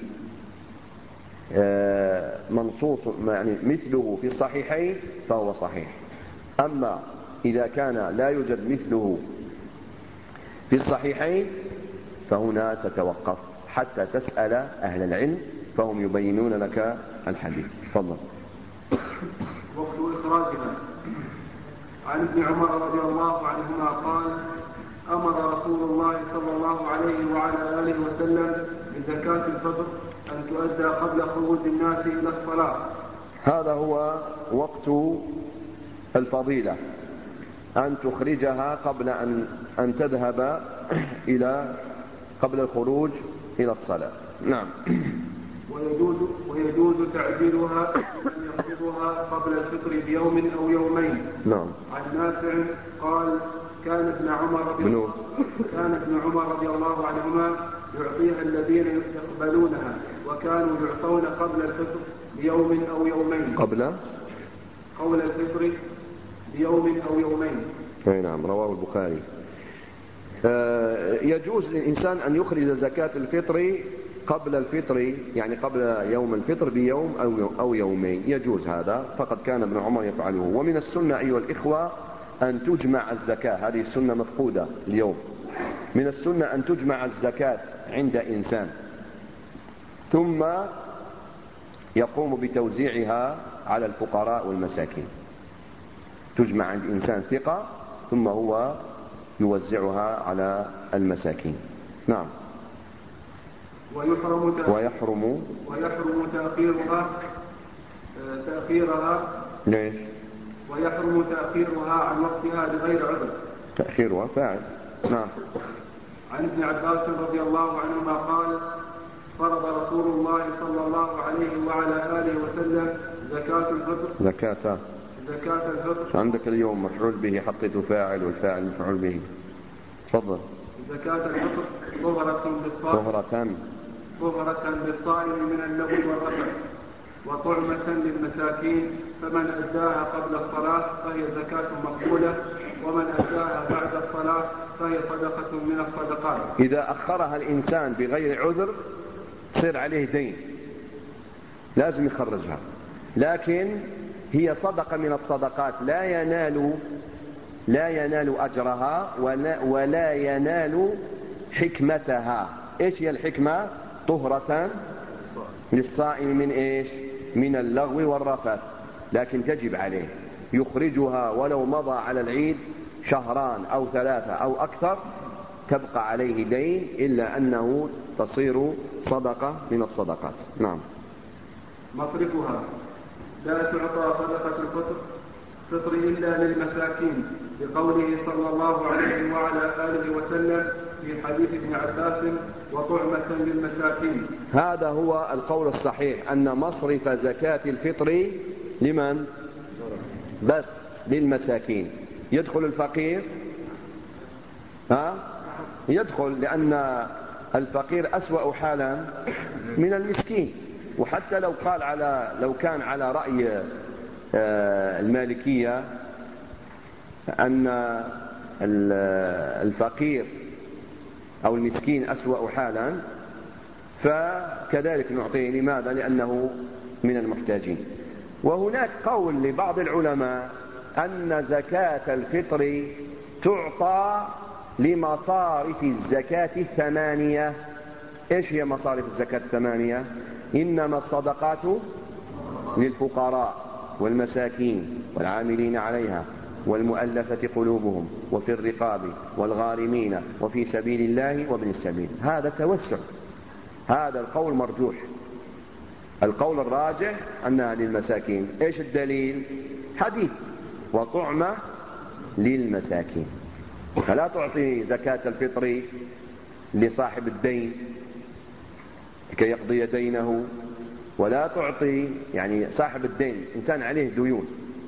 منصوص يعني مثله في الصحيحين فهو صحيح. أما إذا كان لا يوجد مثله في الصحيحين فهنا تتوقف حتى تسأل أهل العلم فهم يبينون لك الحديث. تفضل. وقت إخراجها. عن ابن عمر رضي الله عنهما قال: أمر رسول الله صلى الله عليه وعلى آله وسلم بزكاة الفطر أن تؤدى قبل خروج الناس إلى الصلاة. هذا هو وقت الفضيلة، أن تخرجها قبل أن تذهب قبل الخروج إلى الصلاة. نعم. ويجوز تعجيلها أن يقبضها قبل الفطر بيوم أو يومين. نعم. عن نافع قال: كان ابن عمر رضي الله عنهما يعطيها الذين يقبلونها، وكانوا يعطون قبل الفطر بيوم أو يومين. قبل الفطر بيوم أو يومين. أي نعم، رواه البخاري. يجوز للإنسان أن يخرج زكاة الفطر قبل الفطر، يعني قبل يوم الفطر بيوم أو يومين، يجوز هذا، فقد كان ابن عمر يفعله. ومن السنة أيها الإخوة أن تجمع الزكاة، هذه السنة مفقودة اليوم. من السنة أن تجمع الزكاة عند إنسان ثم يقوم بتوزيعها على الفقراء والمساكين. تجمع عند إنسان ثقة ثم هو يوزعها على المساكين. نعم. ويحرم تأخيرها. ليش؟ ويحرم تأخيرها عن وقتها لغير عذر. تأخيرها فاعل. نعم. عن ابن عباس رضي الله عنهما قال: فرض رسول الله صلى الله عليه وعلى آله وسلم زكاة الفطر. عندك اليوم مفعول به حطيته فاعل والفاعل مفعول به. تفضل. زكاة الفطر طهرة للصائم من اللغو والرفث، وطعمة للمساكين، فمن أداها قبل الصلاة فهي زكاة مقبولة، ومن أداها بعد الصلاة فهي صدقة من الصدقات. إذا أخرها الإنسان بغير عذر صير عليه دين، لازم يخرجها، لكن هي صدقة من الصدقات، لا ينال أجرها ولا ينال حكمتها. إيش هي الحكمة؟ طهرة للصائم من إيش؟ من اللغو والرفث، لكن تجب عليه يخرجها ولو مضى على العيد 2 أو 3 أو أكثر، تبقى عليه دين إلا أنه تصير صدقة من الصدقات. نعم. مصرفها: لا تعطى صدقة الفطر إلا للمساكين، لقوله صلى الله عليه وعلى آله وسلم في حديث ابن عباس: وطعمة للمساكين. هذا هو القول الصحيح، أن مصرف زكاة الفطر لمن؟ بس للمساكين. يدخل الفقير؟ يدخل، لأن الفقير أسوأ حالا من المسكين. وحتى لو كان على رأي المالكية أن الفقير أو المسكين أسوأ حالا، فكذلك نعطيه. لماذا؟ لأنه من المحتاجين. وهناك قول لبعض العلماء أن زكاة الفطر تعطى لمصارف الزكاة الثمانية. إيش هي مصارف الزكاة الثمانية؟ إنما الصدقات للفقراء والمساكين والعاملين عليها والمؤلفة قلوبهم وفي الرقاب والغارمين وفي سبيل الله وابن السبيل. هذا توسع، هذا القول مرجوح. القول الراجح أنها للمساكين. إيش الدليل؟ حديث: وطعمة للمساكين. فلا تعطي زكاة الفطر لصاحب الدين كي يقضي دينه، ولا تعطي يعني صاحب الدين إنسان عليه ديون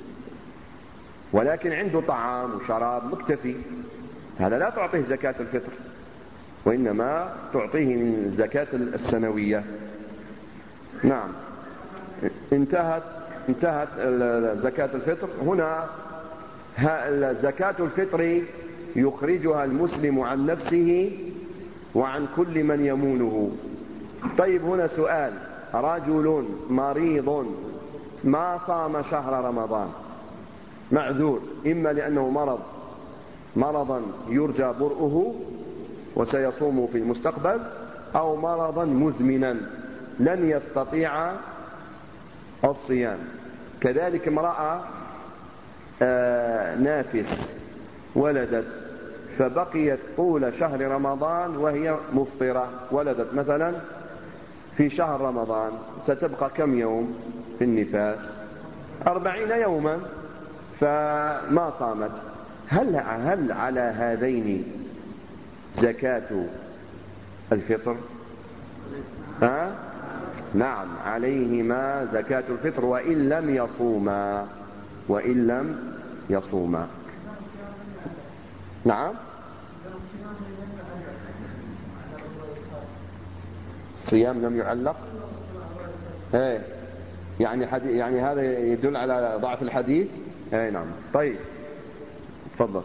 ولكن عنده طعام وشراب مكتفي، هذا لا تعطيه زكاة الفطر، وإنما تعطيه من الزكاة السنوية. نعم. انتهت زكاة الفطر. هنا زكاة الفطر يخرجها المسلم عن نفسه وعن كل من يمونه. طيب، هنا سؤال: رجل مريض ما صام شهر رمضان، معذور، إما لأنه مرضا يرجى برؤه وسيصوم في المستقبل، أو مرضا مزمنا لن يستطيع الصيام. كذلك امرأة نافس ولدت فبقيت طول شهر رمضان وهي مفطرة، ولدت مثلا في شهر رمضان، ستبقى كم يوم في النفاس؟ 40 يوما، فما صامت. هل على هذين زكاة الفطر؟ نعم، عليهما زكاة الفطر وإن لم يصوما. نعم. صيام لم يعلق. يعني هذا يدل على ضعف الحديث. نعم. طيب، تفضل.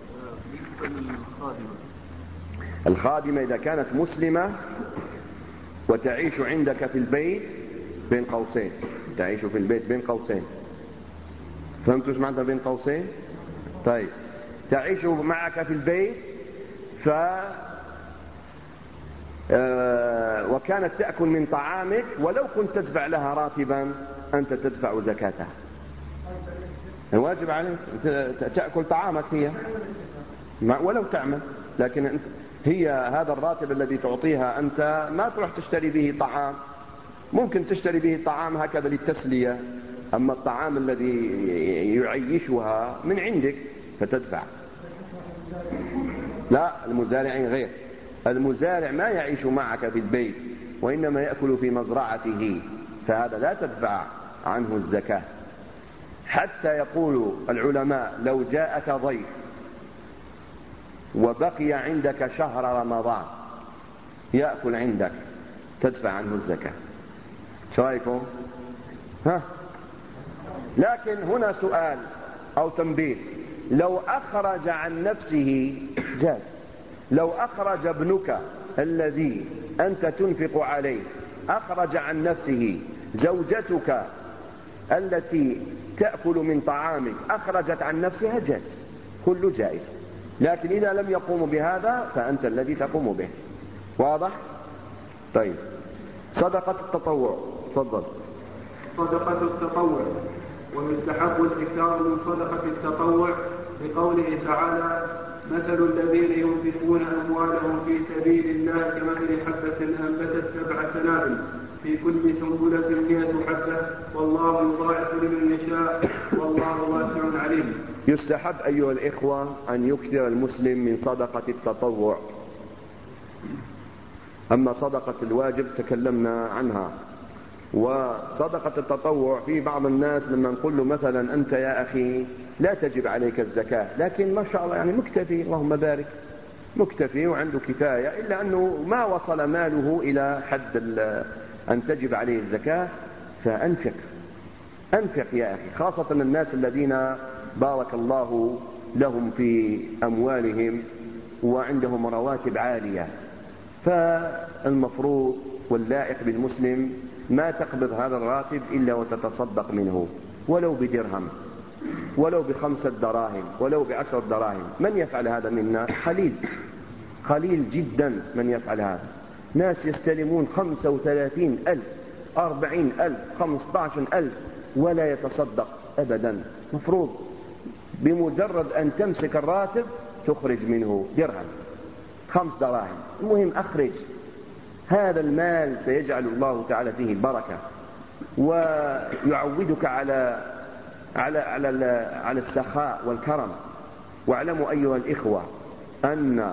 الخادمة إذا كانت مسلمة وتعيش عندك في البيت بين قوسين، تعيش في البيت بين قوسين، فهمتوا ايش معنى بين قوسين؟ طيب، تعيش معك في البيت وكانت تأكل من طعامك، ولو كنت تدفع لها راتبا أنت تدفع زكاتها. الواجب عليك تأكل طعامك هي ولو تعمل، لكن هي هذا الراتب الذي تعطيها أنت ما تروح تشتري به طعام. ممكن تشتري به طعام هكذا للتسلية، أما الطعام الذي يعيشها من عندك فتدفع. لا، المزارع غير. المزارع ما يعيش معك في البيت، وإنما يأكل في مزرعته، فهذا لا تدفع عنه الزكاة. حتى يقول العلماء: لو جاءك ضيف وبقي عندك شهر رمضان يأكل عندك، تدفع عنه الزكاة. شو رأيكم؟ لكن هنا سؤال أو تنبيه: لو أخرج عن نفسه جاز. لو أخرج ابنك الذي أنت تنفق عليه أخرج عن نفسه، زوجتك التي تأكل من طعامك أخرجت عن نفسها، جاز، كله جائز. لكن إذا لم يقوموا بهذا فأنت الذي تقوم به. واضح؟ طيب، صدقة التطوع، تفضل. صدقة التطوع: ويستحب الإكثار من صدقة التطوع لقوله تعالى: مثل الذين ينفقون أموالهم في سبيل الله كمثل حبة أنبتت 7 سنابل في كل سنبلة 100 حبة والله يضاعف لمن يشاء والله واسع عليم. يستحب أيها الإخوة أن يكثر المسلم من صدقة التطوع. أما صدقة الواجب تكلمنا عنها، وصدقة التطوع في بعض الناس لما نقول له مثلا أنت يا أخي لا تجب عليك الزكاة، لكن ما شاء الله يعني مكتفي اللهم بارك، مكتفي وعنده كفاية، إلا أنه ما وصل ماله إلى حد أن تجب عليه الزكاة، فأنفق يا أخي، خاصة الناس الذين بارك الله لهم في أموالهم وعندهم رواتب عالية، فالمفروض واللائق بالمسلم ما تقبض هذا الراتب إلا وتتصدق منه، ولو بدرهم، ولو ب5 دراهم، ولو ب10 دراهم. من يفعل هذا منا؟ قليل جدا من يفعل هذا. ناس يستلمون 35,000 40,000 15,000 ولا يتصدق أبدا. مفروض بمجرد أن تمسك الراتب تخرج منه درهم 5 دراهم، المهم أخرج هذا المال، سيجعل الله تعالى فيه البركة ويعودك على السخاء والكرم. واعلموا أيها الإخوة أن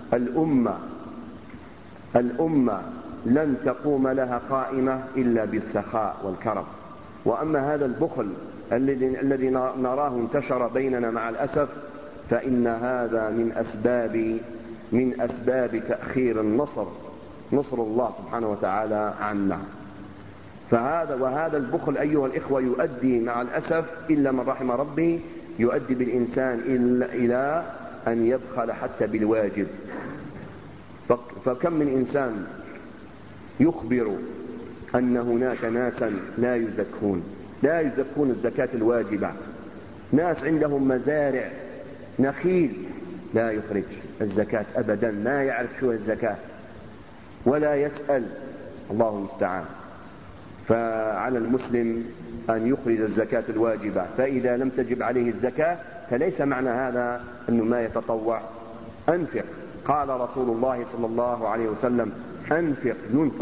الأمة لن تقوم لها قائمة إلا بالسخاء والكرم. وأما هذا البخل الذي نراه انتشر بيننا مع الأسف، فإن هذا من أسباب تأخير نصر الله سبحانه وتعالى عنا. وهذا البخل أيها الإخوة يؤدي مع الأسف إلا من رحم ربي، يؤدي بالإنسان إلى أن يبخل حتى بالواجب. فكم من إنسان يخبر أن هناك ناسا لا يزكون الزكاة الواجبة، ناس عندهم مزارع نخيل لا يخرج الزكاة أبدا، ما يعرف شو الزكاة ولا يسأل، الله المستعان. فعلى المسلم أن يخرج الزكاة الواجبة، فإذا لم تجب عليه الزكاة فليس معنى هذا أنه ما يتطوع. أنفق، قال رسول الله صلى الله عليه وسلم: أنفق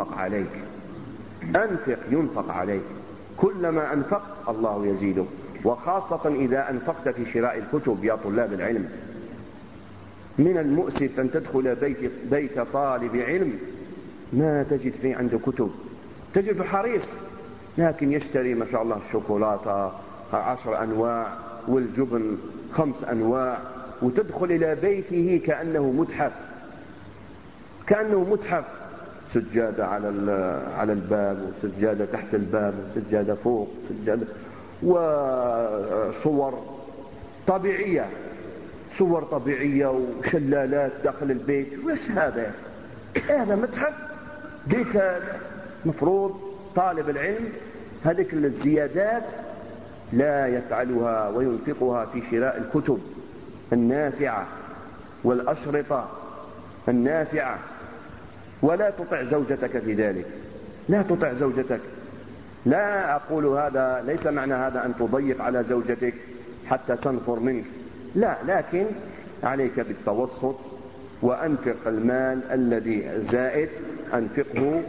ينفق عليك، كلما أنفقت الله يزيدك. وخاصة إذا أنفقت في شراء الكتب يا طلاب العلم. من المؤسف أن تدخل بيت طالب علم ما تجد فيه عنده كتب، تجد حريص لكن يشتري ما شاء الله الشوكولاتة 10 أنواع والجبن 5 أنواع، وتدخل إلى بيته كأنه متحف، سجادة على الباب، وسجادة تحت الباب، وسجادة فوق، وصور طبيعية وشلالات داخل البيت. وش هذا؟ هذا متحف بيت. مفروض طالب العلم هذيك الزيادات لا يفعلها وينفقها في شراء الكتب النافعة والأشرطة النافعة. ولا تطع زوجتك في ذلك، لا تطع زوجتك. لا أقول هذا، ليس معنى هذا أن تضيق على زوجتك حتى تنفر منك، لا، لكن عليك بالتوسط، وأنفق المال الذي زائد أنفقه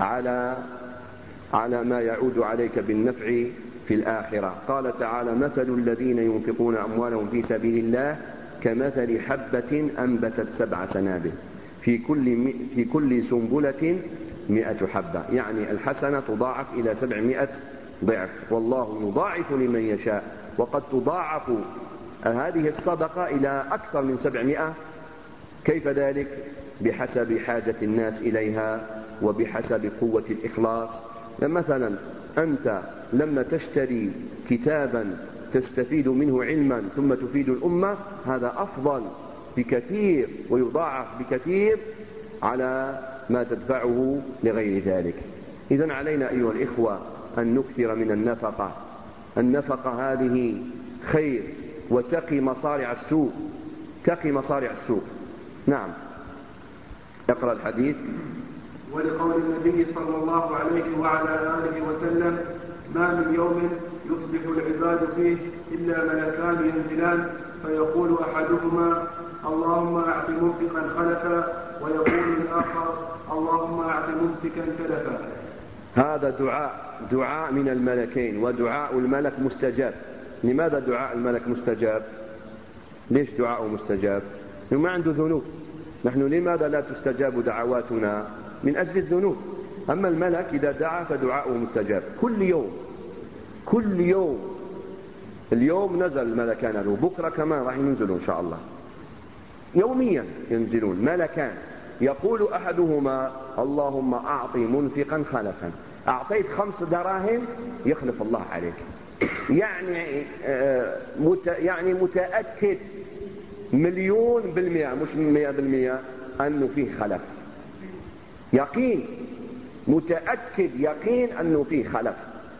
على ما يعود عليك بالنفع في الآخرة. قال تعالى: مثل الذين ينفقون أموالهم في سبيل الله كمثل حبة أنبتت 7 سنابل في كل سنبلة 100 حبة، يعني الحسنة تضاعف إلى 700 ضعف، والله يضاعف لمن يشاء. وقد تضاعف هذه الصدقة إلى أكثر من 700. كيف ذلك؟ بحسب حاجة الناس إليها وبحسب قوة الإخلاص. مثلا أنت لما تشتري كتابا تستفيد منه علما ثم تفيد الأمة، هذا أفضل بكثير ويضاعف بكثير على ما تدفعه لغير ذلك. إذن علينا أيها الإخوة أن نكثر من النفقة هذه خير، وتقي مصارع السوء. نعم، اقرأ الحديث. ولقول النبي صلى الله عليه وعلى آله وسلم: ما من يوم يصبح العباد فيه إلا ملكان ينزلان فيقول أحدهما اللهم أعط ممسكا خلفا، ويقول الآخر اللهم أعط ممسكا تلفا. هذا دعاء من الملكين، ودعاء الملك مستجاب. لماذا دعاء الملك مستجاب؟ ليش دعاءه مستجاب؟ لأنه ما عنده ذنوب. نحن لماذا لا تستجاب دعواتنا؟ من أجل الذنوب. أما الملك إذا دعا فدعاؤه مستجاب كل يوم. اليوم نزل الملكان له، بكرة كمان راح ينزلوا إن شاء الله، يوميا ينزلون ملكان. يقول أحدهما اللهم أعطي منفقا خلفا. أعطيت 5 دراهم يخلف الله عليك، يعني متأكد 1,000,000% مش 100% أنه فيه خلف، يقين، متأكد يقين أنه فيه خلف.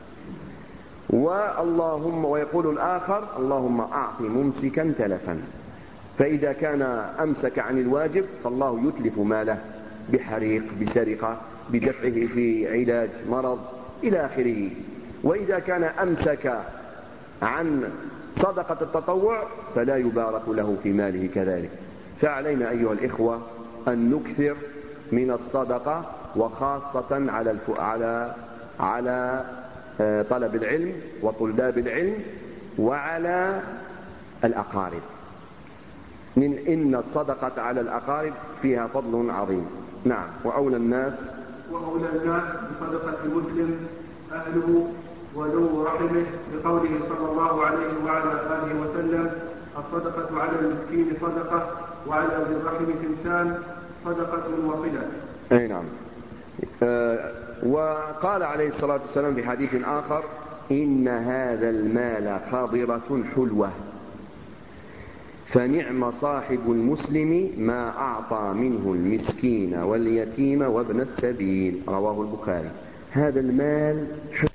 ويقول الآخر اللهم أعطي ممسكا تلفا. فإذا كان أمسك عن الواجب فالله يتلف ماله بحريق، بسرقة، بدفعه في علاج مرض إلى آخره. وإذا كان أمسك عن صدقة التطوع فلا يبارك له في ماله كذلك. فعلينا أيها الإخوة أن نكثر من الصدقة، وخاصة على طلب العلم وطلاب العلم، وعلى الأقارب. إن الصدقة على الأقارب فيها فضل عظيم. نعم. وأولى الناس بصدقة المسلم أهله وذو رحمه، بقوله صلى الله عليه وعلى آله وسلم الصدقة على المسكين صدقة، وعلى ذي الرحم ثلثان صدقة وصلة. أي نعم. وقال عليه الصلاة والسلام في حديث آخر إن هذا المال خاضرة حلوة، فنعم صاحب المسلم ما أعطى منه المسكين واليتيم وابن السبيل. رواه البخاري. هذا المال